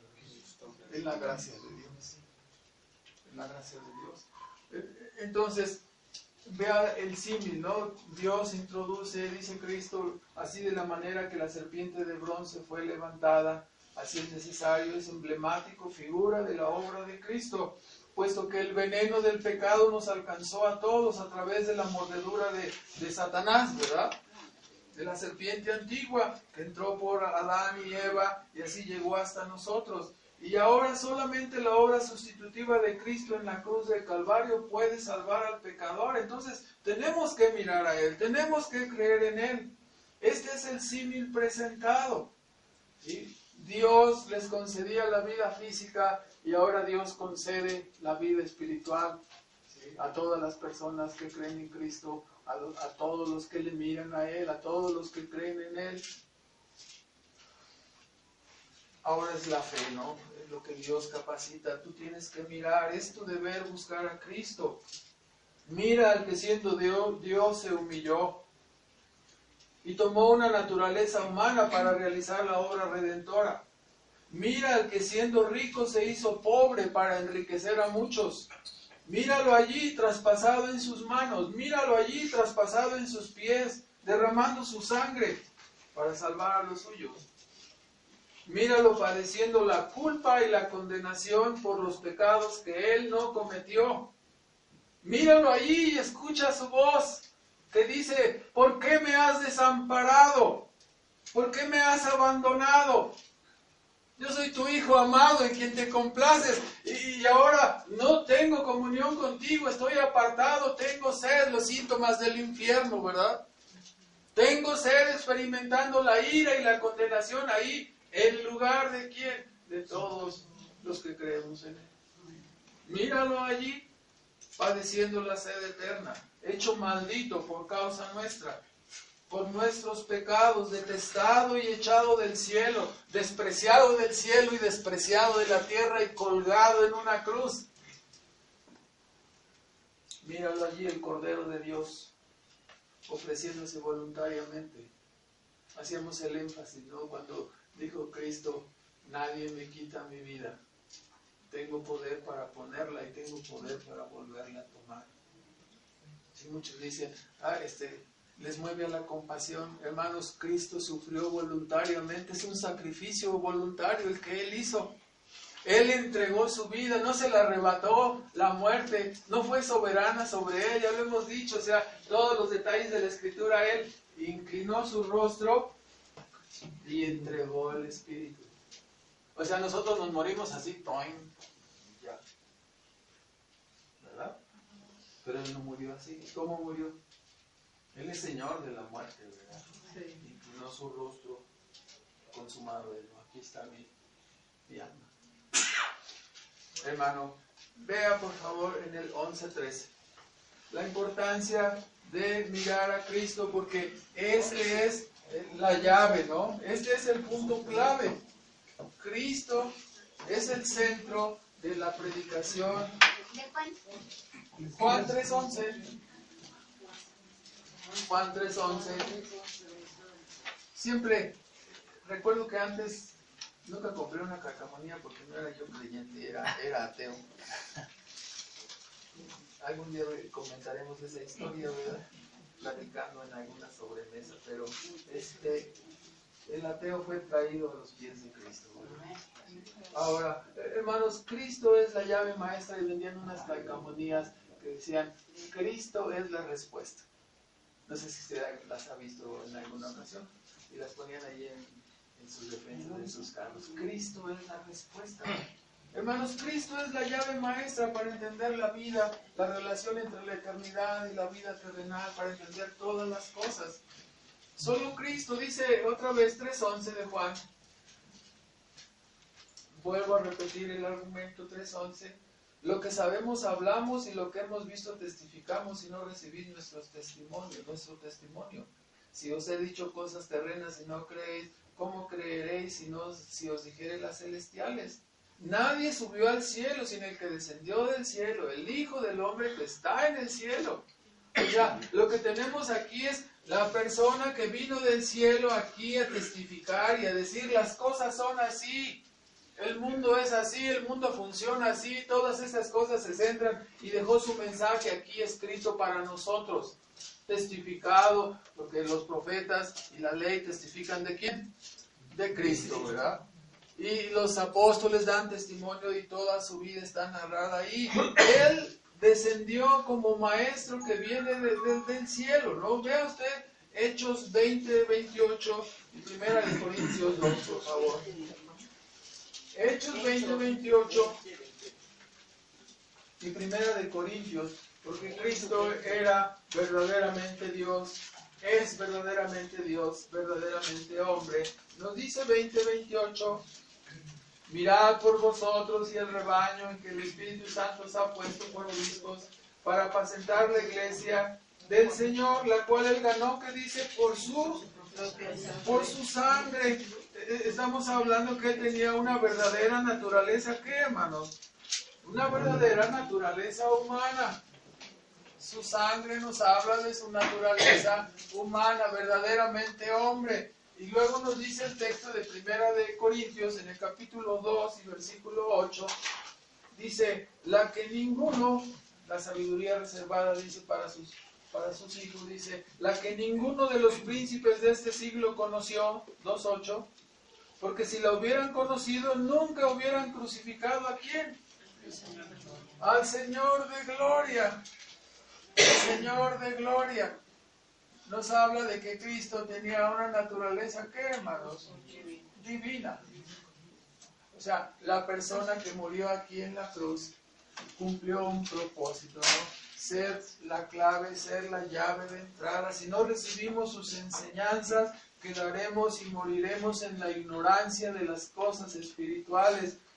Speaker 1: En la gracia de Dios. En la gracia de Dios. Entonces, vea el símil, ¿no? Dios introduce, dice Cristo, así de la manera que la serpiente de bronce fue levantada, así es necesario, es emblemático, figura de la obra de Cristo, puesto que el veneno del pecado nos alcanzó a todos a través de la mordedura de Satanás, ¿verdad? De la serpiente antigua que entró por Adán y Eva y así llegó hasta nosotros. Y ahora solamente la obra sustitutiva de Cristo en la cruz del Calvario puede salvar al pecador. Entonces tenemos que mirar a Él, tenemos que creer en Él. Este es el símil presentado. ¿Sí? Dios les concedía la vida física y ahora Dios concede la vida espiritual, ¿sí? A todas las personas que creen en Cristo, a todos los que le miran a Él, a todos los que creen en Él. Ahora es la fe, ¿no? Es lo que Dios capacita. Tú tienes que mirar, es tu deber buscar a Cristo. Mira al que siendo Dios se humilló y tomó una naturaleza humana para realizar la obra redentora. Mira al que siendo rico se hizo pobre para enriquecer a muchos. Míralo allí traspasado en sus manos, míralo allí traspasado en sus pies, derramando su sangre para salvar a los suyos. Míralo padeciendo la culpa y la condenación por los pecados que él no cometió. Míralo allí y escucha su voz que dice, ¿por qué me has desamparado? ¿Por qué me has abandonado? Yo soy tu hijo amado en quien te complaces y ahora no tengo comunión contigo, estoy apartado, tengo sed, los síntomas del infierno, ¿verdad? Tengo sed experimentando la ira y la condenación ahí. ¿En lugar de quién? De todos los que creemos en Él. Míralo allí, padeciendo la sed eterna, hecho maldito por causa nuestra, por nuestros pecados, detestado y echado del cielo, despreciado del cielo y despreciado de la tierra y colgado en una cruz. Míralo allí, el Cordero de Dios, ofreciéndose voluntariamente. Hacíamos el énfasis, ¿no? Cuando dijo Cristo, nadie me quita mi vida. Tengo poder para ponerla y tengo poder para volverla a tomar. Si muchos dicen, les mueve a la compasión. Hermanos, Cristo sufrió voluntariamente, es un sacrificio voluntario el que Él hizo. Él entregó su vida, no se la arrebató la muerte, no fue soberana sobre Él, ya lo hemos dicho, o sea, todos los detalles de la Escritura, Él inclinó su rostro y entregó el Espíritu. O sea, nosotros nos morimos así, toin, ya, ¿verdad? Pero Él no murió así. ¿Cómo murió? Él es Señor de la muerte, ¿verdad? Sí. Inclinó su rostro, consumado. Aquí está mi alma. Hermano, vea por favor en el 11:13 la importancia de mirar a Cristo, porque ese es la llave, ¿no? Este es el punto clave. Cristo es el centro de la predicación. Juan 3:11. Juan 3:11. Siempre recuerdo que antes nunca compré una calcamonía porque no era yo creyente, era ateo. Algún día comentaremos esa historia, ¿verdad? Platicando en alguna sobremesa, pero el ateo fue traído a los pies de Cristo, ¿verdad? Ahora, hermanos, Cristo es la llave maestra, y vendían unas calcamonías que decían, Cristo es la respuesta. No sé si usted las ha visto en alguna ocasión, y las ponían ahí en sus defensas, en sus carros. Cristo es la respuesta. Hermanos, Cristo es la llave maestra para entender la vida, la relación entre la eternidad y la vida terrenal, para entender todas las cosas. Solo Cristo, dice otra vez 3:11 de Juan. Vuelvo a repetir el argumento 3:11. Lo que sabemos hablamos y lo que hemos visto testificamos, y no recibid nuestro testimonio. Si os he dicho cosas terrenas y no creéis, ¿cómo creeréis si os dijere las celestiales? Nadie subió al cielo sino el que descendió del cielo, el Hijo del Hombre que está en el cielo. O sea, lo que tenemos aquí es la persona que vino del cielo aquí a testificar y a decir las cosas son así. El mundo es así, el mundo funciona así, todas estas cosas se centran, y dejó su mensaje aquí escrito para nosotros, testificado, porque los profetas y la ley testifican ¿de quién? De Cristo, ¿verdad? Y los apóstoles dan testimonio y toda su vida está narrada ahí. Él descendió como maestro que viene del cielo, ¿no? Vea usted Hechos 20:28 y 1 Corintios 2, por favor. Hechos 20:28 y 1 Corintios, porque Cristo era verdaderamente Dios, es verdaderamente Dios, verdaderamente hombre. Nos dice 20:28, mirad por vosotros y el rebaño en que el Espíritu Santo os ha puesto por obispos para apacentar la iglesia del Señor, la cual Él ganó, que dice, por su sangre. Estamos hablando que Él tenía una verdadera naturaleza, ¿qué, hermanos? Una verdadera naturaleza humana. Su sangre nos habla de su naturaleza humana, verdaderamente hombre. Y luego nos dice el texto de 1 Corintios, en el capítulo 2 y versículo 8, dice, la que ninguno, la sabiduría reservada, dice, para sus hijos, dice, la que ninguno de los príncipes de este siglo conoció, 2:8, porque si la hubieran conocido, nunca hubieran crucificado ¿a quién? Al Señor de gloria. El Señor de gloria. Nos habla de que Cristo tenía una naturaleza, ¿qué, hermanos? Divina. O sea, la persona que murió aquí en la cruz cumplió un propósito, ¿no? Ser la clave, ser la llave de entrada. Si no recibimos sus enseñanzas, quedaremos y moriremos en la ignorancia de las cosas espirituales.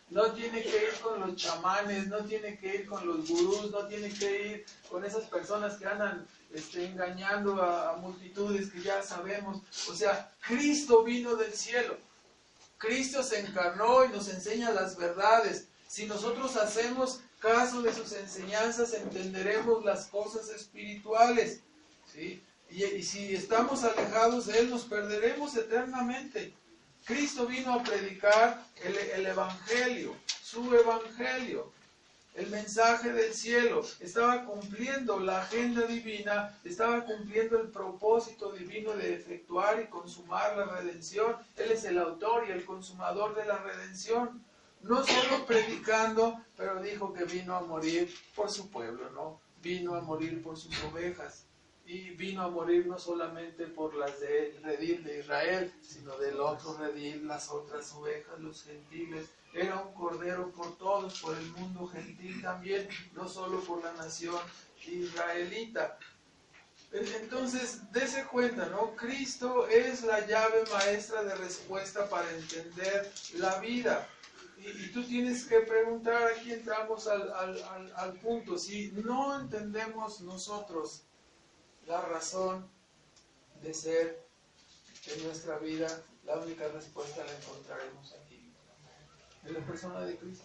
Speaker 1: no tiene que ir con los chamanes, no tiene que ir con los gurús, no tiene que ir con esas personas que andan engañando a multitudes que ya sabemos. O sea, Cristo vino del cielo. Cristo se encarnó y nos enseña las verdades. Si nosotros hacemos caso de sus enseñanzas, entenderemos las cosas espirituales, ¿sí? Y si estamos alejados de Él, nos perderemos eternamente. Cristo vino a predicar el Evangelio, su Evangelio, el mensaje del cielo. Estaba cumpliendo la agenda divina, estaba cumpliendo el propósito divino de efectuar y consumar la redención. Él es el autor y el consumador de la redención. No solo predicando, pero dijo que vino a morir por su pueblo, ¿no? Vino a morir por sus ovejas. Y vino a morir no solamente por las del redil de Israel, sino del otro redil, las otras ovejas, los gentiles. Era un cordero por todos, por el mundo gentil también, no solo por la nación israelita. Entonces, dése cuenta, ¿no? Cristo es la llave maestra de respuesta para entender la vida. Y tú tienes que preguntar, aquí entramos al punto, si no entendemos nosotros la razón de ser en nuestra vida, la única respuesta la encontraremos aquí, en la persona de Cristo.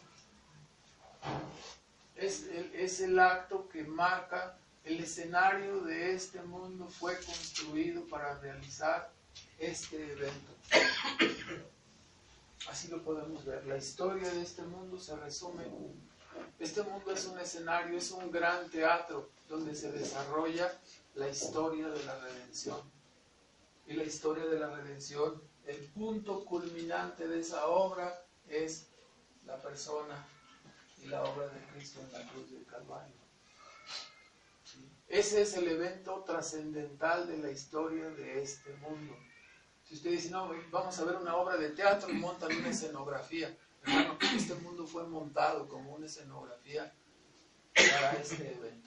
Speaker 1: Es el acto que marca el escenario de este mundo, fue construido para realizar este evento. Así lo podemos ver. La historia de este mundo se resume. Este mundo es un escenario, es un gran teatro donde se desarrolla la historia de la redención. Y la historia de la redención, el punto culminante de esa obra es la persona y la obra de Cristo en la cruz del Calvario. ¿Sí? Ese es el evento trascendental de la historia de este mundo. Si usted dice, no, vamos a ver una obra de teatro y montan una escenografía. Hermano, este mundo fue montado como una escenografía para este evento.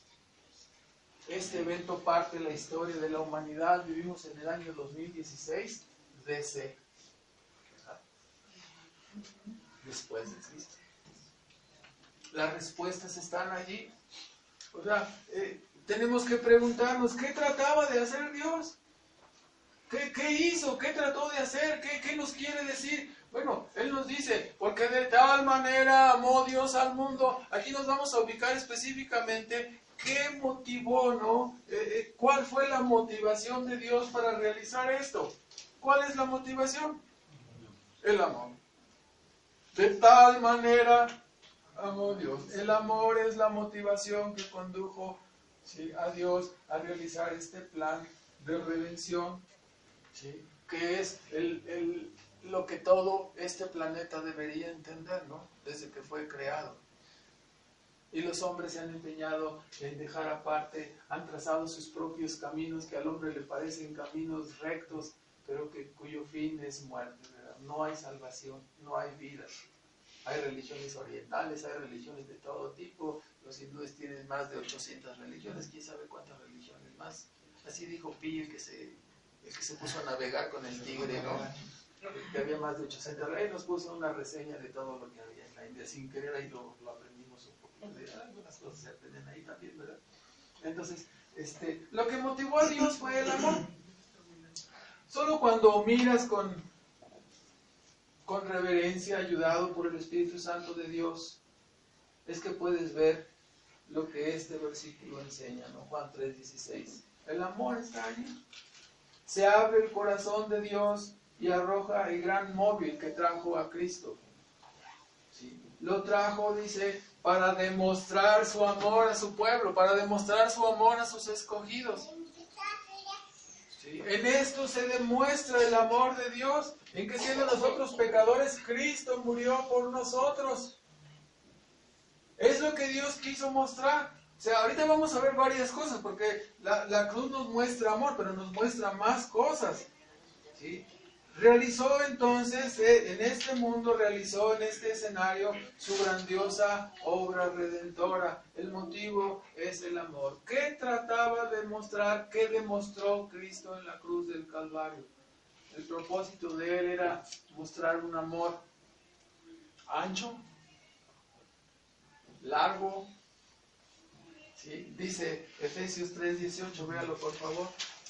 Speaker 1: Este evento parte de la historia de la humanidad. Vivimos en el año 2016 DC. Después de Cristo. Las respuestas están allí. O sea, tenemos que preguntarnos, ¿qué trataba de hacer Dios? ¿Qué hizo? ¿Qué trató de hacer? ¿Qué nos quiere decir? Bueno, Él nos dice, porque de tal manera amó Dios al mundo. Aquí nos vamos a ubicar específicamente qué motivó, ¿no? ¿Cuál fue la motivación de Dios para realizar esto? ¿Cuál es la motivación? El amor. De tal manera amó Dios. El amor es la motivación que condujo, ¿sí?, a Dios a realizar este plan de redención, ¿sí?, que es lo que todo este planeta debería entender, ¿no?, desde que fue creado. Y los hombres se han empeñado en dejar aparte, han trazado sus propios caminos que al hombre le parecen caminos rectos, pero cuyo fin es muerte, ¿verdad? No hay salvación, no hay vida. Hay religiones orientales, hay religiones de todo tipo. Los hindúes tienen más de 800 religiones, quién sabe cuántas religiones más. Así dijo Pi, el que se puso a navegar con el tigre, ¿no? Que había más de 800. Ahí nos puso una reseña de todo lo que había en la India. Sin querer ahí lo aprendimos un poquito. Algunas cosas se aprenden ahí también, ¿verdad? Entonces, lo que motivó a Dios fue el amor. Solo cuando miras con reverencia, ayudado por el Espíritu Santo de Dios, es que puedes ver lo que este versículo enseña, ¿no? Juan 3:16. El amor está allí. Se abre el corazón de Dios y arroja el gran móvil que trajo a Cristo. ¿Sí? Lo trajo, dice, para demostrar su amor a su pueblo, para demostrar su amor a sus escogidos. ¿Sí? En esto se demuestra el amor de Dios, en que siendo nosotros pecadores, Cristo murió por nosotros. Es lo que Dios quiso mostrar. O sea, ahorita vamos a ver varias cosas, porque la cruz nos muestra amor, pero nos muestra más cosas. ¿Sí? Realizó entonces, en este mundo, realizó en este escenario su grandiosa obra redentora. El motivo es el amor. ¿Qué trataba de mostrar? ¿Qué demostró Cristo en la cruz del Calvario? El propósito de Él era mostrar un amor ancho, largo. ¿Sí? Dice Efesios 3:18, véalo por favor.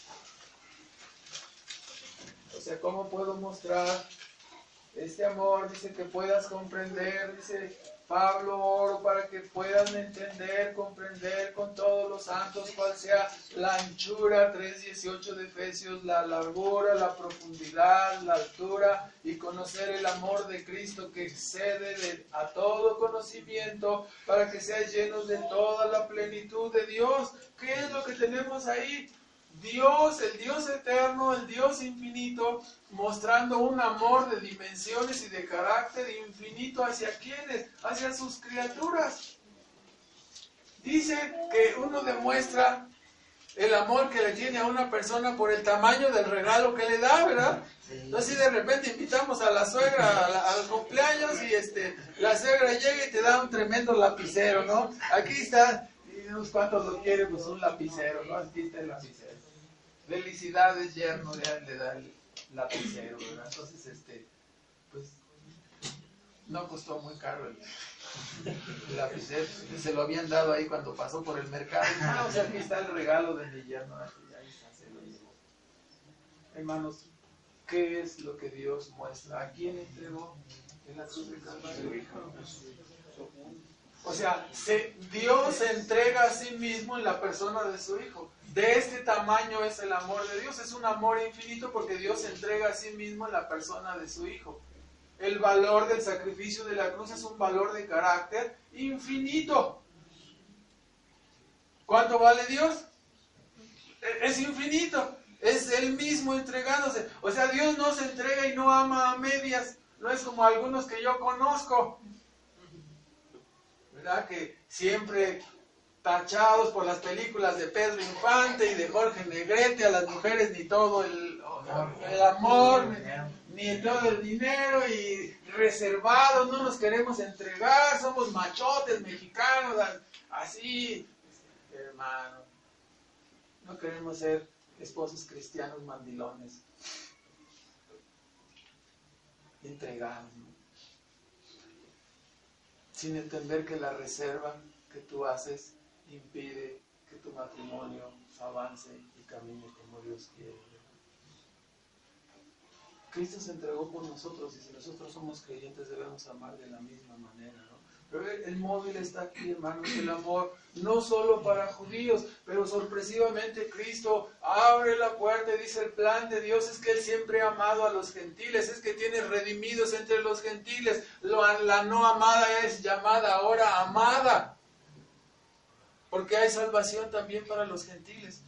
Speaker 1: O sea, ¿cómo puedo mostrar este amor? Dice que puedas comprender, dice Pablo, oro para que puedan entender, comprender con todos los santos cuál sea la anchura, 3:18 de Efesios, la largura, la profundidad, la altura, y conocer el amor de Cristo que excede a todo conocimiento, para que sean llenos de toda la plenitud de Dios. ¿Qué es lo que tenemos ahí? Dios, el Dios eterno, el Dios infinito, mostrando un amor de dimensiones y de carácter infinito hacia quienes, hacia sus criaturas. Dice que uno demuestra el amor que le tiene a una persona por el tamaño del regalo que le da, ¿verdad? Entonces, si de repente invitamos a la suegra al cumpleaños y la suegra llega y te da un tremendo lapicero, ¿no? Aquí está, y unos cuantos lo quieren, pues un lapicero, ¿no? Aquí está el lapicero. Felicidades, yerno, le da el lapicero, ¿verdad? Entonces, pues, no costó muy caro el lapicero, se lo habían dado ahí cuando pasó por el mercado. Ah, o sea, aquí está el regalo de mi yerno, ahí está, se lo llevó. Hermanos, ¿qué es lo que Dios muestra? ¿A quién entregó en la cruz de Calvario? O sea, Dios se entrega a sí mismo en la persona de su Hijo. De este tamaño es el amor de Dios. Es un amor infinito porque Dios se entrega a sí mismo en la persona de su Hijo. El valor del sacrificio de la cruz es un valor de carácter infinito. ¿Cuánto vale Dios? Es infinito. Es Él mismo entregándose. O sea, Dios no se entrega y no ama a medias. No es como algunos que yo conozco, ¿verdad? Que siempre tachados por las películas de Pedro Infante y de Jorge Negrete, a las mujeres ni todo el amor, ni todo el dinero, y reservados, no nos queremos entregar, somos machotes mexicanos, así, hermano, no queremos ser esposos cristianos mandilones, entregados, ¿no? Sin entender que la reserva que tú haces impide que tu matrimonio avance y camine como Dios quiere. Cristo se entregó por nosotros, y si nosotros somos creyentes debemos amar de la misma manera, ¿no? Pero el móvil está aquí, hermanos, el amor, no solo para judíos, pero sorpresivamente Cristo abre la puerta y dice: el plan de Dios es que Él siempre ha amado a los gentiles, es que tiene redimidos entre los gentiles. La no amada es llamada ahora amada, porque hay salvación también para los gentiles.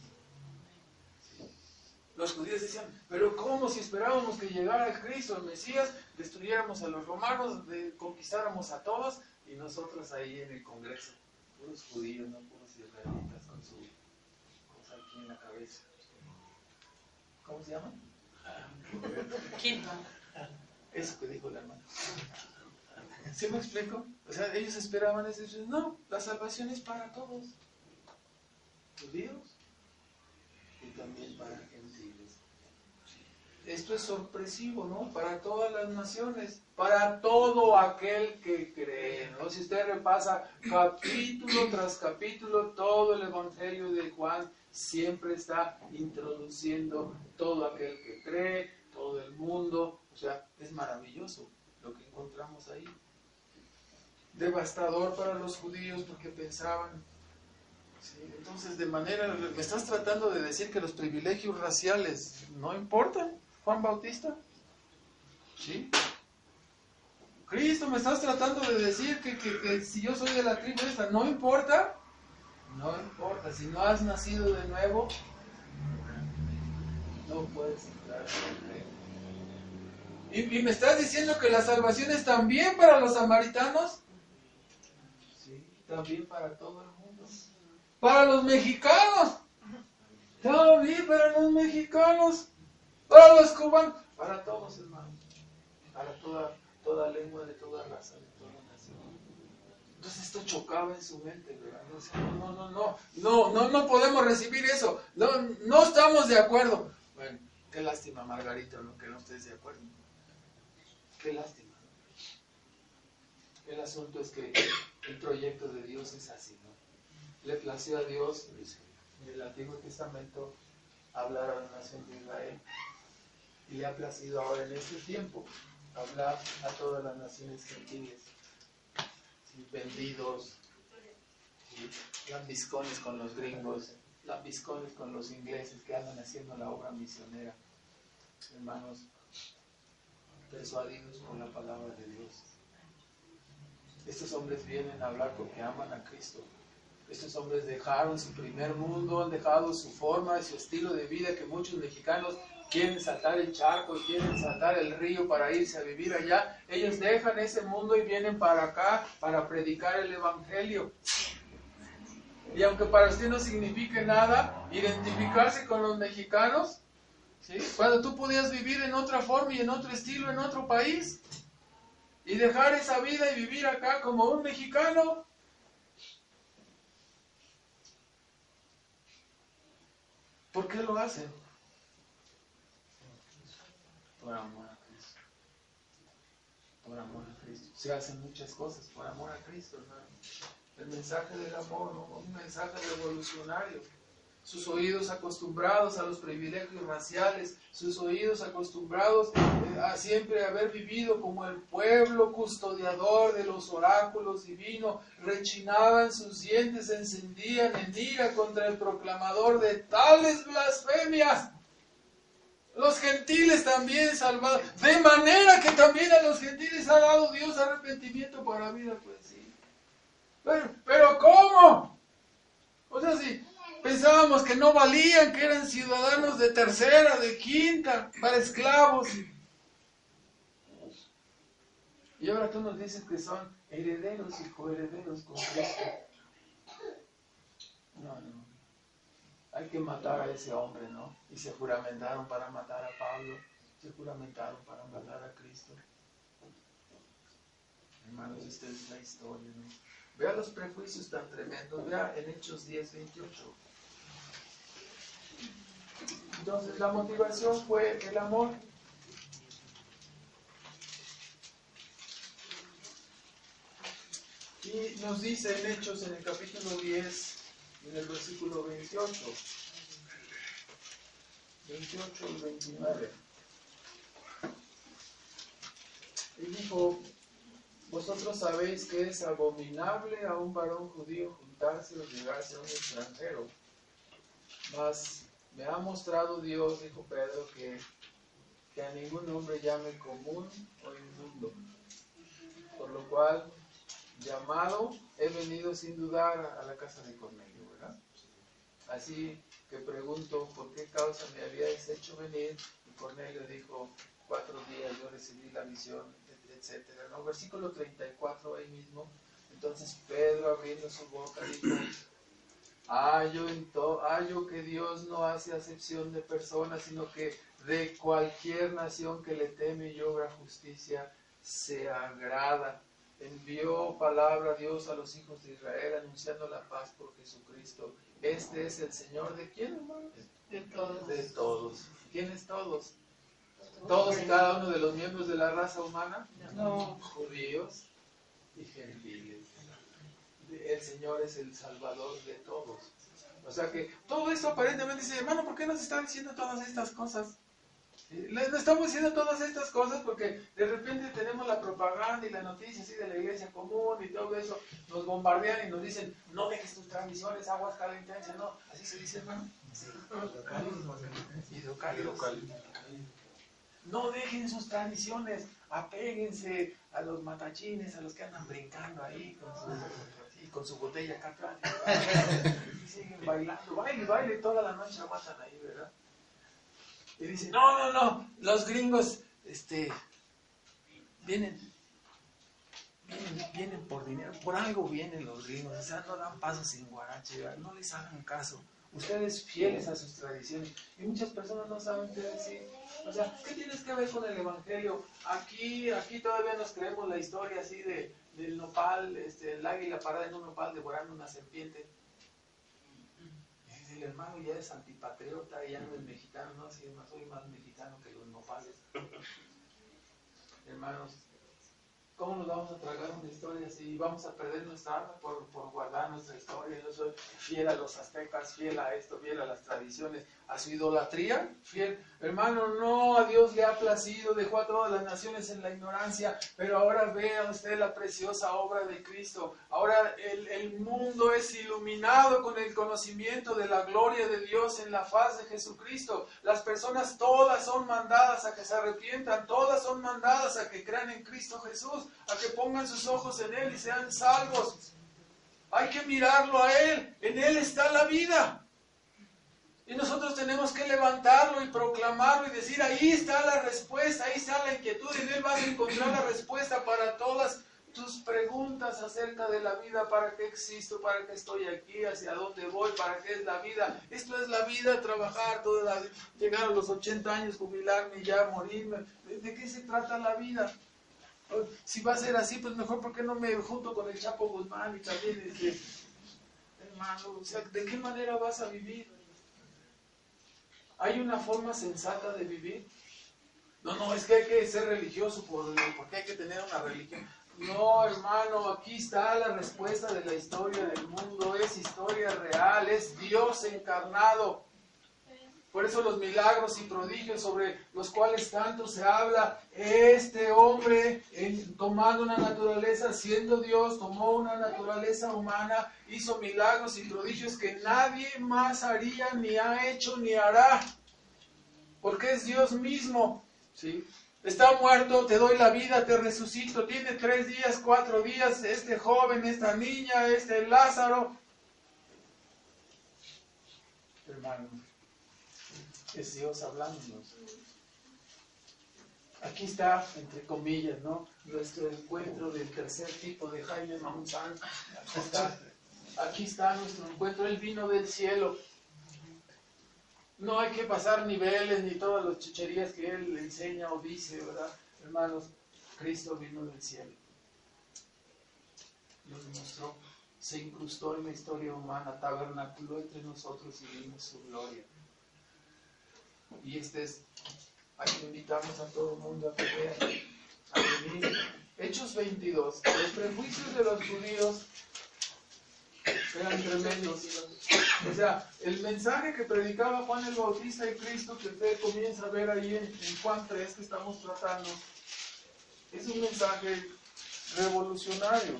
Speaker 1: Los judíos decían: pero ¿cómo, si esperábamos que llegara el Cristo, el Mesías, destruyéramos a los romanos, conquistáramos a todos, y nosotros ahí en el Congreso, puros judíos, no puros israelitas, con su cosa aquí en la cabeza? ¿Cómo se llama?
Speaker 2: ¿Quién?
Speaker 1: Eso que dijo la hermana. ¿Sí me explico? O sea, ellos esperaban eso y dicen: no, la salvación es para todos, judíos y también para gentiles. Esto es sorpresivo, ¿no? Para todas las naciones, para todo aquel que cree, ¿no? Si usted repasa capítulo tras capítulo, todo el Evangelio de Juan siempre está introduciendo todo aquel que cree, todo el mundo. O sea, es maravilloso lo que encontramos ahí. Devastador para los judíos porque pensaban, ¿sí? Entonces, de manera, me estás tratando de decir que los privilegios raciales no importan, Juan Bautista, ¿sí? Cristo, me estás tratando de decir que si yo soy de la tribu esta, ¿no importa? No importa, si no has nacido de nuevo, no puedes entrar en el reino. ¿Y me estás diciendo que la salvación es también para los samaritanos? Sí, también para todo el mundo. Para los mexicanos, también para los mexicanos. Para los cubanos, para todos, hermanos, para toda lengua, de toda raza, de toda nación. Entonces esto chocaba en su mente, ¿verdad? O sea, no podemos recibir eso, no estamos de acuerdo. Bueno, qué lástima, Margarita, ¿no? Que no estés de acuerdo. Qué lástima. El asunto es que el proyecto de Dios es así, ¿no? Le plació a Dios en el Antiguo Testamento hablar a la nación de Israel y le ha placido ahora en este tiempo hablar a todas las naciones gentiles, ¿sí? Vendidos, ¿sí? Lambiscones con los gringos, lambiscones con los ingleses que andan haciendo la obra misionera, hermanos, persuadidos por la palabra de Dios. Estos hombres vienen a hablar porque aman a Cristo. Estos hombres dejaron su primer mundo, han dejado su forma y su estilo de vida, que muchos mexicanos quieren saltar el charco y quieren saltar el río para irse a vivir allá. Ellos dejan ese mundo y vienen para acá para predicar el Evangelio. Y aunque para usted no signifique nada identificarse con los mexicanos, ¿sí? Cuando tú podías vivir en otra forma y en otro estilo, en otro país, y dejar esa vida y vivir acá como un mexicano. ¿Por qué lo hacen? Por amor a Cristo. Por amor a Cristo. Se hacen muchas cosas por amor a Cristo, hermano. El mensaje del amor, ¿no? Un mensaje revolucionario. Sus oídos acostumbrados a los privilegios raciales, sus oídos acostumbrados a siempre haber vivido como el pueblo custodiador de los oráculos divinos, rechinaban sus dientes, se encendían en ira contra el proclamador de tales blasfemias. Los gentiles también salvados, de manera que también a los gentiles ha dado Dios arrepentimiento para vida, pues sí. Pero ¿cómo? O sea, si pensábamos que no valían, que eran ciudadanos de tercera, de quinta, para esclavos. Y ahora tú nos dices que son herederos y coherederos con Cristo. No. Hay que matar a ese hombre, ¿no? Y se juramentaron para matar a Pablo, se juramentaron para matar a Cristo. Hermanos, esta es la historia, ¿no? Vea los prejuicios tan tremendos, vea en Hechos 10:28. Entonces la motivación fue el amor. Y nos dice en Hechos, en el capítulo 10, en el versículo 28 y 29. Y dijo: vosotros sabéis que es abominable a un varón judío juntarse o llegarse a un extranjero. Mas me ha mostrado Dios, dijo Pedro, que a ningún hombre llame común o inmundo. Por lo cual, llamado, he venido sin dudar a la casa de Cornelio, ¿verdad? Así que pregunto, ¿por qué causa me habíais hecho venir? Y Cornelio dijo: 4 días yo recibí la visión, etcétera, ¿no? Versículo 34 ahí mismo. Entonces Pedro, abriendo su boca, dijo: hallo que Dios no hace acepción de personas, sino que de cualquier nación que le teme y obra justicia se agrada. Envió palabra a Dios a los hijos de Israel, anunciando la paz por Jesucristo. Este es el Señor. ¿De quién, hermano?
Speaker 2: De todos.
Speaker 1: De todos. ¿Quiénes todos? ¿Todos y cada uno de los miembros de la raza humana?
Speaker 2: No.
Speaker 1: Judíos y gentiles. El Señor es el Salvador de todos. O sea que todo esto aparentemente dice: hermano, ¿por qué nos está diciendo todas estas cosas? Le estamos diciendo todas estas cosas porque de repente tenemos la propaganda y la noticia así de la iglesia común y todo eso, nos bombardean y nos dicen: no dejes tus transmisiones, aguas calientes, ¿no? Así se dice, hermano. Sí. No dejen sus transmisiones, apéguense a los matachines, a los que andan brincando ahí con su botella acá atrás. Y siguen bailando, baile, toda la noche aguantan ahí, ¿verdad? Y dicen: no, los gringos vienen por dinero, por algo vienen los gringos, o sea, no dan paso sin guarache, ¿verdad? No les hagan caso. Ustedes fieles a sus tradiciones. Y muchas personas no saben qué decir. O sea, ¿qué tienes que ver con el Evangelio? Aquí todavía nos creemos la historia así del nopal, el águila parada en un nopal devorando una serpiente. Y el hermano ya es antipatriota, ya no es mexicano, no, sí, soy más mexicano que los nopales. Hermanos, ¿Cómo nos vamos a tragar una historia si vamos a perder nuestra alma por guardar nuestra historia? Yo soy fiel a los aztecas, fiel a esto, fiel a las tradiciones, a su idolatría, fiel. Hermano, no, a Dios le ha placido, dejó a todas las naciones en la ignorancia, pero ahora vea usted la preciosa obra de Cristo. Ahora el mundo es iluminado con el conocimiento de la gloria de Dios en la faz de Jesucristo. Las personas todas son mandadas a que se arrepientan, todas son mandadas a que crean en Cristo Jesús, a que pongan sus ojos en Él y sean salvos. Hay que mirarlo a Él, en Él está la vida. Y nosotros tenemos que levantarlo y proclamarlo y decir, ahí está la respuesta, ahí está la inquietud, en Él vas a encontrar la respuesta para todas tus preguntas acerca de la vida, para qué existo, para qué estoy aquí, hacia dónde voy, para qué es la vida. Esto es la vida, trabajar toda la vida, llegar a los 80 años, jubilarme y ya morirme. ¿De qué se trata la vida? Si va a ser así, pues mejor, ¿por qué no me junto con el Chapo Guzmán y también hermano? O sea, ¿de qué manera vas a vivir? ¿Hay una forma sensata de vivir? No, es que hay que ser religioso porque hay que tener una religión. No, hermano, aquí está la respuesta de la historia del mundo. Es historia real, es Dios encarnado. Por eso los milagros y prodigios sobre los cuales tanto se habla, este hombre tomando una naturaleza, siendo Dios, tomó una naturaleza humana, hizo milagros y prodigios que nadie más haría, ni ha hecho, ni hará. Porque es Dios mismo, ¿sí? Está muerto, te doy la vida, te resucito, tiene 3 días, 4 días, este joven, esta niña, este Lázaro. Hermano, es Dios hablándonos. Aquí está, entre comillas, ¿no?, nuestro encuentro del tercer tipo de Jaime Maussan. Aquí está nuestro encuentro. Él vino del cielo. No hay que pasar niveles ni todas las chucherías que él enseña o dice, ¿verdad? Hermanos, Cristo vino del cielo. Nos mostró, se incrustó en la historia humana, tabernaculó entre nosotros y vimos su gloria. Y aquí invitamos a todo el mundo a que vean, a venir. Hechos 22. Los prejuicios de los judíos eran tremendos. O sea, el mensaje que predicaba Juan el Bautista y Cristo, que usted comienza a ver ahí en Juan 3 que estamos tratando, es un mensaje revolucionario.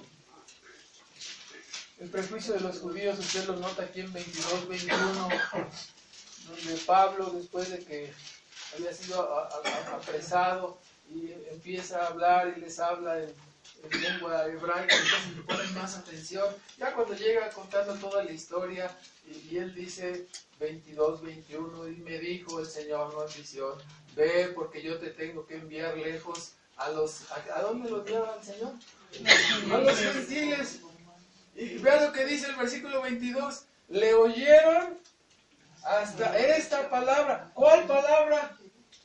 Speaker 1: El prejuicio de los judíos, usted lo nota aquí en 22, 21, donde Pablo, después de que había sido apresado, y empieza a hablar y les habla en lengua hebraica, entonces le ponen más atención. Ya cuando llega contando toda la historia, y él dice 22, 21, y me dijo el Señor, no en visión, ve porque yo te tengo que enviar lejos ¿a dónde los lleva el Señor? A los gentiles. Y vea lo que dice el versículo 22, le oyeron hasta esta palabra. ¿Cuál palabra?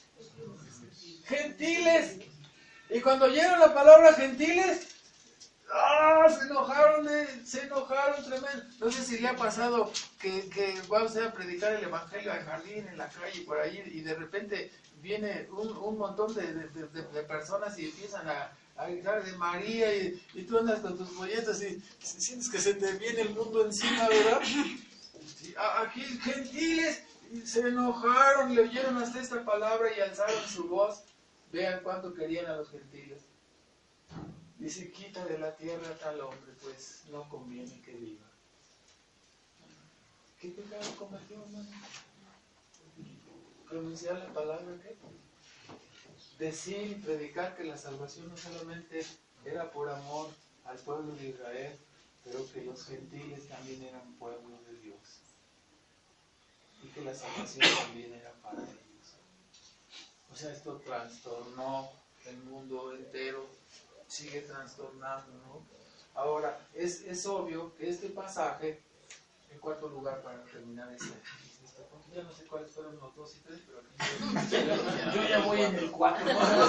Speaker 1: Gentiles. Y cuando oyeron la palabra gentiles, se enojaron tremendo. No sé si le ha pasado que va usted a predicar el evangelio al jardín, en la calle, por ahí, y de repente viene un montón de personas y empiezan a gritar de María, y tú andas con tus folletos y sientes que se te viene el mundo encima, ¿verdad? Aquí gentiles se enojaron, le oyeron hasta esta palabra y alzaron su voz. Vean cuánto querían a los gentiles. Dice, quita de la tierra a tal hombre, pues no conviene que viva. ¿Qué pecado cometió, hermano? Pronunciar la palabra, ¿qué? Decir y predicar que la salvación no solamente era por amor al pueblo de Israel, pero que los gentiles también eran pueblo de Dios. Y que la salvación también era para ellos. O sea, esto trastornó el mundo entero, sigue trastornando, ¿no? Ahora, es obvio que este pasaje, en cuarto lugar para terminar ya no sé cuáles fueron los 2 y 3, pero yo ya voy en el 4.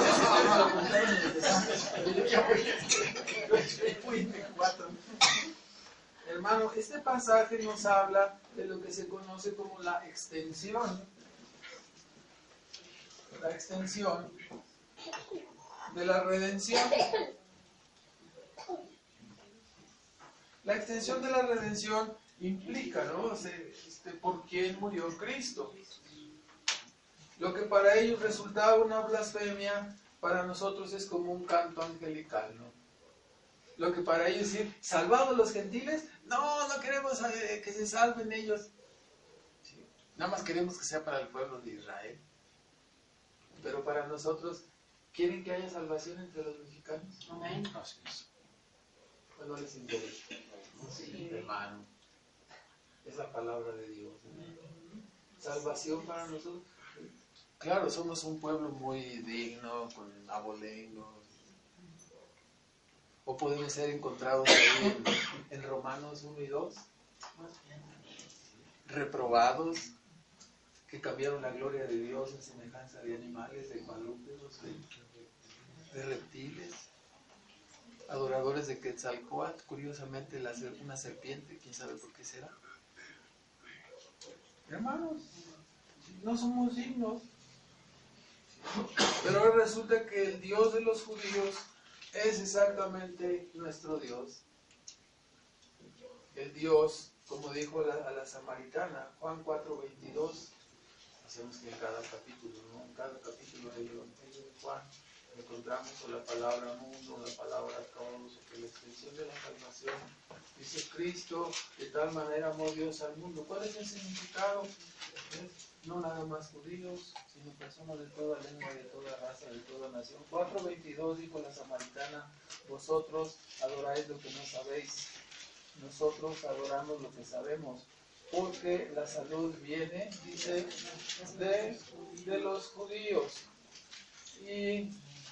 Speaker 1: Yo ya voy en el 4. Hermano, este pasaje nos habla de lo que se conoce como la extensión. La extensión de la redención. La extensión de la redención implica, ¿no? ¿Por quién murió Cristo? Lo que para ellos resultaba una blasfemia, para nosotros es como un canto angelical, ¿no? Lo que para ellos es decir, ¿salvados los gentiles? No, no queremos que se salven ellos. ¿Sí? Nada más queremos que sea para el pueblo de Israel. Pero para nosotros, ¿quieren que haya salvación entre los mexicanos?
Speaker 2: Amén.
Speaker 1: Así es. Pues no les interesa. Sí, hermano. Es la palabra de Dios. Salvación para nosotros. Claro, somos un pueblo muy digno, con abolengo. O podemos ser encontrados ahí en Romanos 1 y 2. Reprobados, que cambiaron la gloria de Dios en semejanza de animales, de cuadrúpedos, de reptiles, adoradores de Quetzalcóatl, curiosamente una serpiente, quién sabe por qué será. Hermanos, no somos dignos. Pero ahora resulta que el Dios de los judíos es exactamente nuestro Dios. El Dios, como dijo a la samaritana, Juan 4:22, hacemos que en cada capítulo, ¿no? En cada capítulo del Evangelio de Juan encontramos o la palabra mundo, o la palabra todos, o que la extensión de la salvación. Dice Cristo, de tal manera amó Dios al mundo. ¿Cuál es el significado? No nada más judíos, sino personas de toda lengua, de toda raza, de toda nación. 4:22 dijo la samaritana, vosotros adoráis lo que no sabéis, nosotros adoramos lo que sabemos, porque la salud viene, dice, de los judíos. Y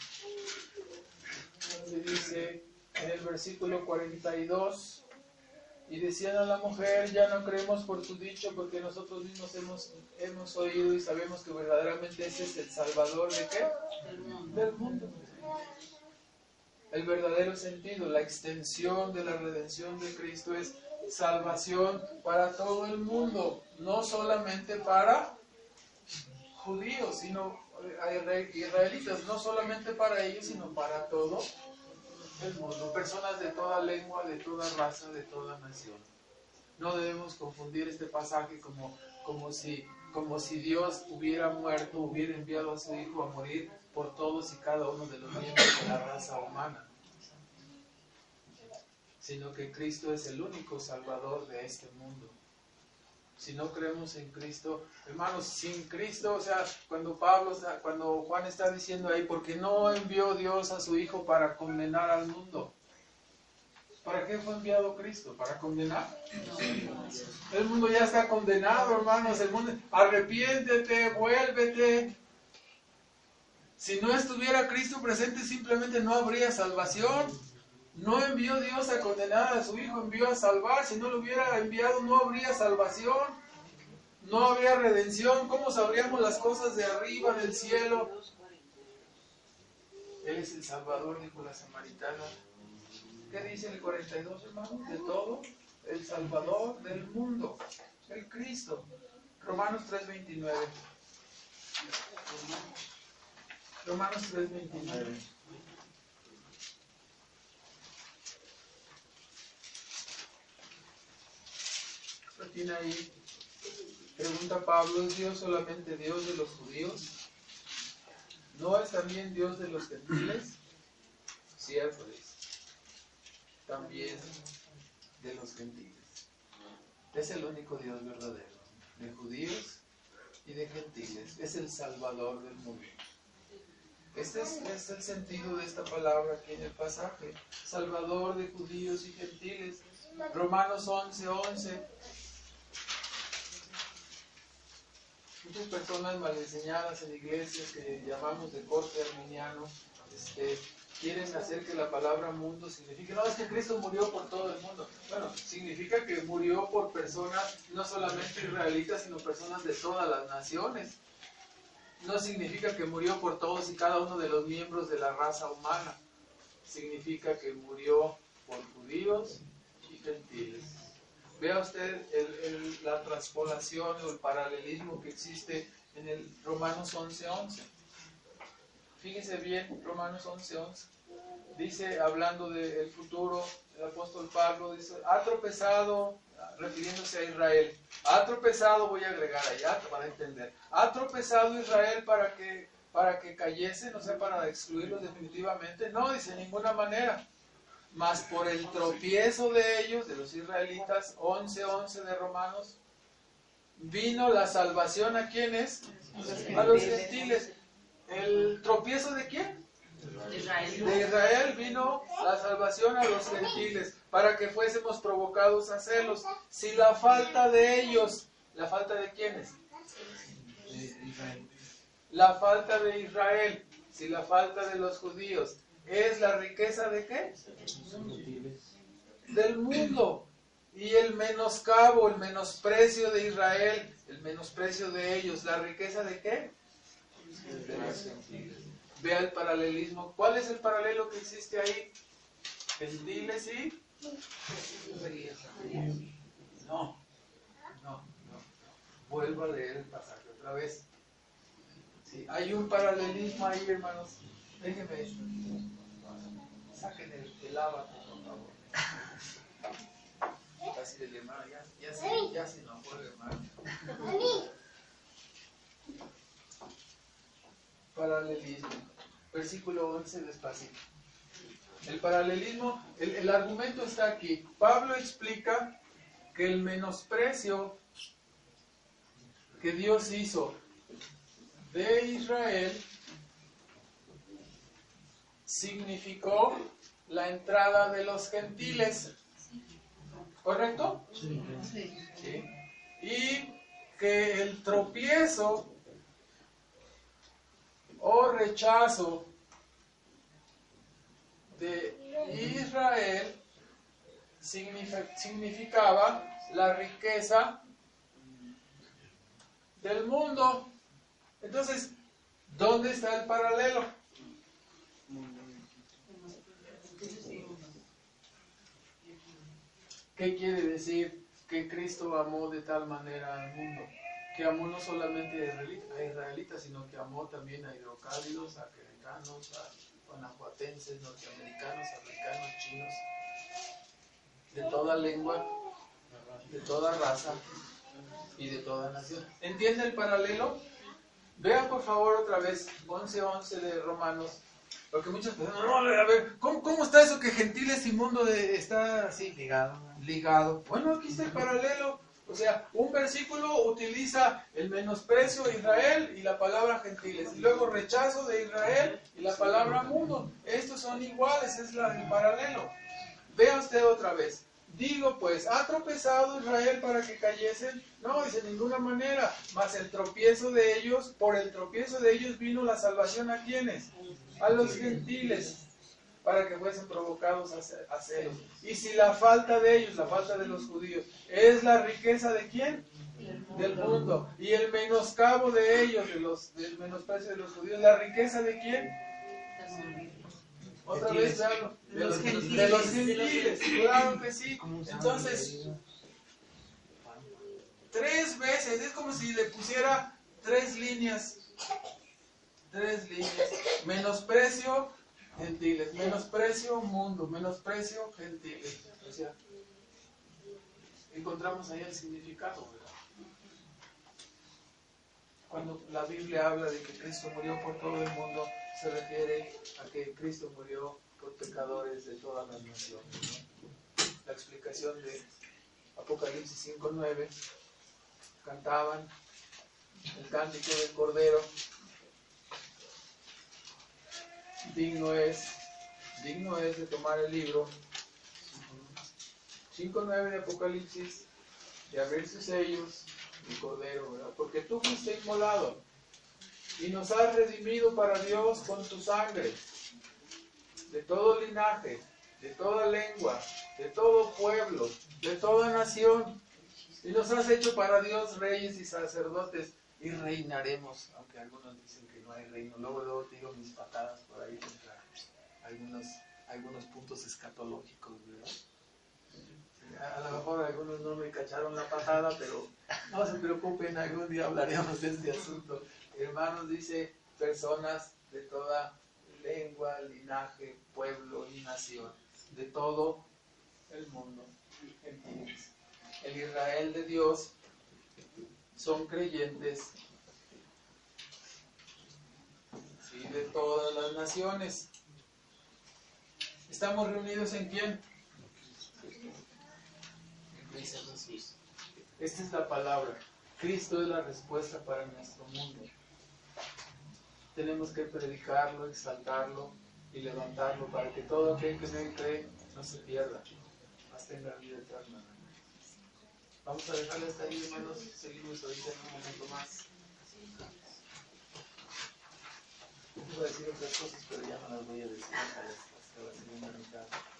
Speaker 1: se dice en el versículo 42, y decían a la mujer, ya no creemos por tu dicho, porque nosotros mismos hemos oído y sabemos que verdaderamente ese es el Salvador ¿de qué? Del mundo. El verdadero sentido, la extensión de la redención de Cristo es salvación para todo el mundo, no solamente para judíos, sino israelitas, no solamente para ellos, sino para todo el mundo, personas de toda lengua, de toda raza, de toda nación. No debemos confundir este pasaje como si Dios hubiera muerto, hubiera enviado a su Hijo a morir por todos y cada uno de los miembros de la raza humana, sino que Cristo es el único Salvador de este mundo. Si no creemos en Cristo, hermanos, sin Cristo, o sea, cuando Juan está diciendo ahí, porque no envió Dios a su Hijo para condenar al mundo. ¿Para qué fue enviado Cristo? ¿Para condenar? El mundo ya está condenado, hermanos. El mundo, arrepiéntete, vuélvete. Si no estuviera Cristo presente, simplemente no habría salvación. No envió Dios a condenar a su Hijo, envió a salvar. Si no lo hubiera enviado, no habría salvación. No habría redención. ¿Cómo sabríamos las cosas de arriba, del cielo? Él es el Salvador, dijo la samaritana. ¿Qué dice el 42, hermanos? De todo, el Salvador del mundo, el Cristo. Romanos 3:29. Romanos 3:29. Lo tiene ahí. Pregunta Pablo, ¿es Dios solamente Dios de los judíos? ¿No es también Dios de los gentiles? Cierto es. También de los gentiles. Es el único Dios verdadero, de judíos y de gentiles. Es el Salvador del mundo. Este es el sentido de esta palabra aquí en el pasaje. Salvador de judíos y gentiles. Romanos 11:11. Muchas personas mal enseñadas en iglesias que llamamos de corte arminiano, quieren hacer que la palabra mundo signifique, no, es que Cristo murió por todo el mundo. Bueno, significa que murió por personas no solamente israelitas, sino personas de todas las naciones. No significa que murió por todos y cada uno de los miembros de la raza humana. Significa que murió por judíos y gentiles. Vea usted la transpolación o el paralelismo que existe en el Romanos 11:11. Fíjese bien, Romanos 11:11. dice, hablando del futuro, el apóstol Pablo dice, ha tropezado, refiriéndose a Israel, ha tropezado, voy a agregar allá para entender, ha tropezado Israel para que cayesen, o sea, para excluirlos definitivamente. No, dice, de ninguna manera. Mas por el tropiezo de ellos, de los israelitas, 11:11 de Romanos, vino la salvación ¿a quiénes? A los gentiles. ¿El tropiezo de quién? De Israel vino la salvación a los gentiles, para que fuésemos provocados a celos. Si la falta de ellos, ¿la falta de quiénes? La falta de Israel, si la falta de los judíos es la riqueza de ¿qué? Del mundo. Y el menoscabo, el menosprecio de Israel, el menosprecio de ellos, ¿la riqueza de qué? De los gentiles. Vea el paralelismo. ¿Cuál es el paralelo que existe ahí? Gentiles y... No. Vuelvo a leer el pasaje otra vez. Sí, hay un paralelismo ahí, hermanos. Déjenme esto. Saquen el abaco, por favor. Casi el hermano, ya se enojó el hermano. Paralelismo. Versículo 11, despacito. El paralelismo, el argumento está aquí. Pablo explica que el menosprecio que Dios hizo de Israel significó la entrada de los gentiles. ¿Correcto? Sí. Y que el tropiezo o rechazo de Israel significaba la riqueza del mundo. Entonces, ¿dónde está el paralelo? ¿Qué quiere decir? Que Cristo amó de tal manera al mundo, que amó no solamente a israelitas, sino que amó también a hidrocálidos, a queretanos, a guanajuatenses, norteamericanos, africanos, chinos, de toda lengua, de toda raza y de toda nación. ¿Entiende el paralelo? Vean por favor otra vez 11:11 de Romanos. Porque muchas personas, no, a ver, ¿cómo está eso que gentiles y mundo está así? Ligado. Bueno, aquí está el paralelo. O sea, un versículo utiliza el menosprecio de Israel y la palabra gentiles. Y luego rechazo de Israel y la palabra mundo. Estos son iguales, es el paralelo. Vea usted otra vez. Digo pues, ¿ha tropezado Israel para que cayesen? No, dice, de ninguna manera. Mas el tropiezo de ellos, por el tropiezo de ellos vino la salvación ¿a quiénes? A los gentiles, para que fuesen provocados a celos. Y si la falta de ellos, la falta de los judíos, es la riqueza ¿de quién? Del mundo. Y el menoscabo de ellos, del menosprecio de los judíos, ¿la riqueza de quién? Otra vez veanlo. De los gentiles, claro que sí. Entonces, 3 veces, es como si le pusiera 3 líneas. 3 líneas. Menosprecio, gentiles. Menosprecio, mundo. Menosprecio, gentiles. O sea, encontramos ahí el significado, ¿verdad? Cuando la Biblia habla de que Cristo murió por todo el mundo, se refiere a que Cristo murió por pecadores de todas las naciones, ¿no? La explicación de Apocalipsis 5:9, cantaban el cántico del Cordero. Digno es de tomar el libro. 5:9 de Apocalipsis, de abrir sus sellos, el Cordero, ¿verdad? Porque tú fuiste inmolado y nos has redimido para Dios con tu sangre, de todo linaje, de toda lengua, de todo pueblo, de toda nación, y nos has hecho para Dios reyes y sacerdotes, y reinaremos, aunque algunos dicen que no hay reino. Luego te digo mis patadas por ahí contra algunos puntos escatológicos, ¿verdad? A lo mejor algunos no me cacharon la patada, pero no se preocupen, algún día hablaremos de este asunto. Hermanos, dice, personas de toda lengua, linaje, pueblo y nación, de todo el mundo, gentiles. El Israel de Dios son creyentes, ¿sí?, de todas las naciones. ¿Estamos reunidos en quién? En Cristo Jesús. Esta es la palabra. Cristo es la respuesta para nuestro mundo. Tenemos que predicarlo, exaltarlo y levantarlo para que todo aquel que en él cree no se pierda, mas tenga vida eterna. Vamos a dejarle hasta ahí, hermanos. Seguimos ahorita en un momento más. Voy a decir otras cosas, pero ya no las voy a decir hasta la segunda mitad.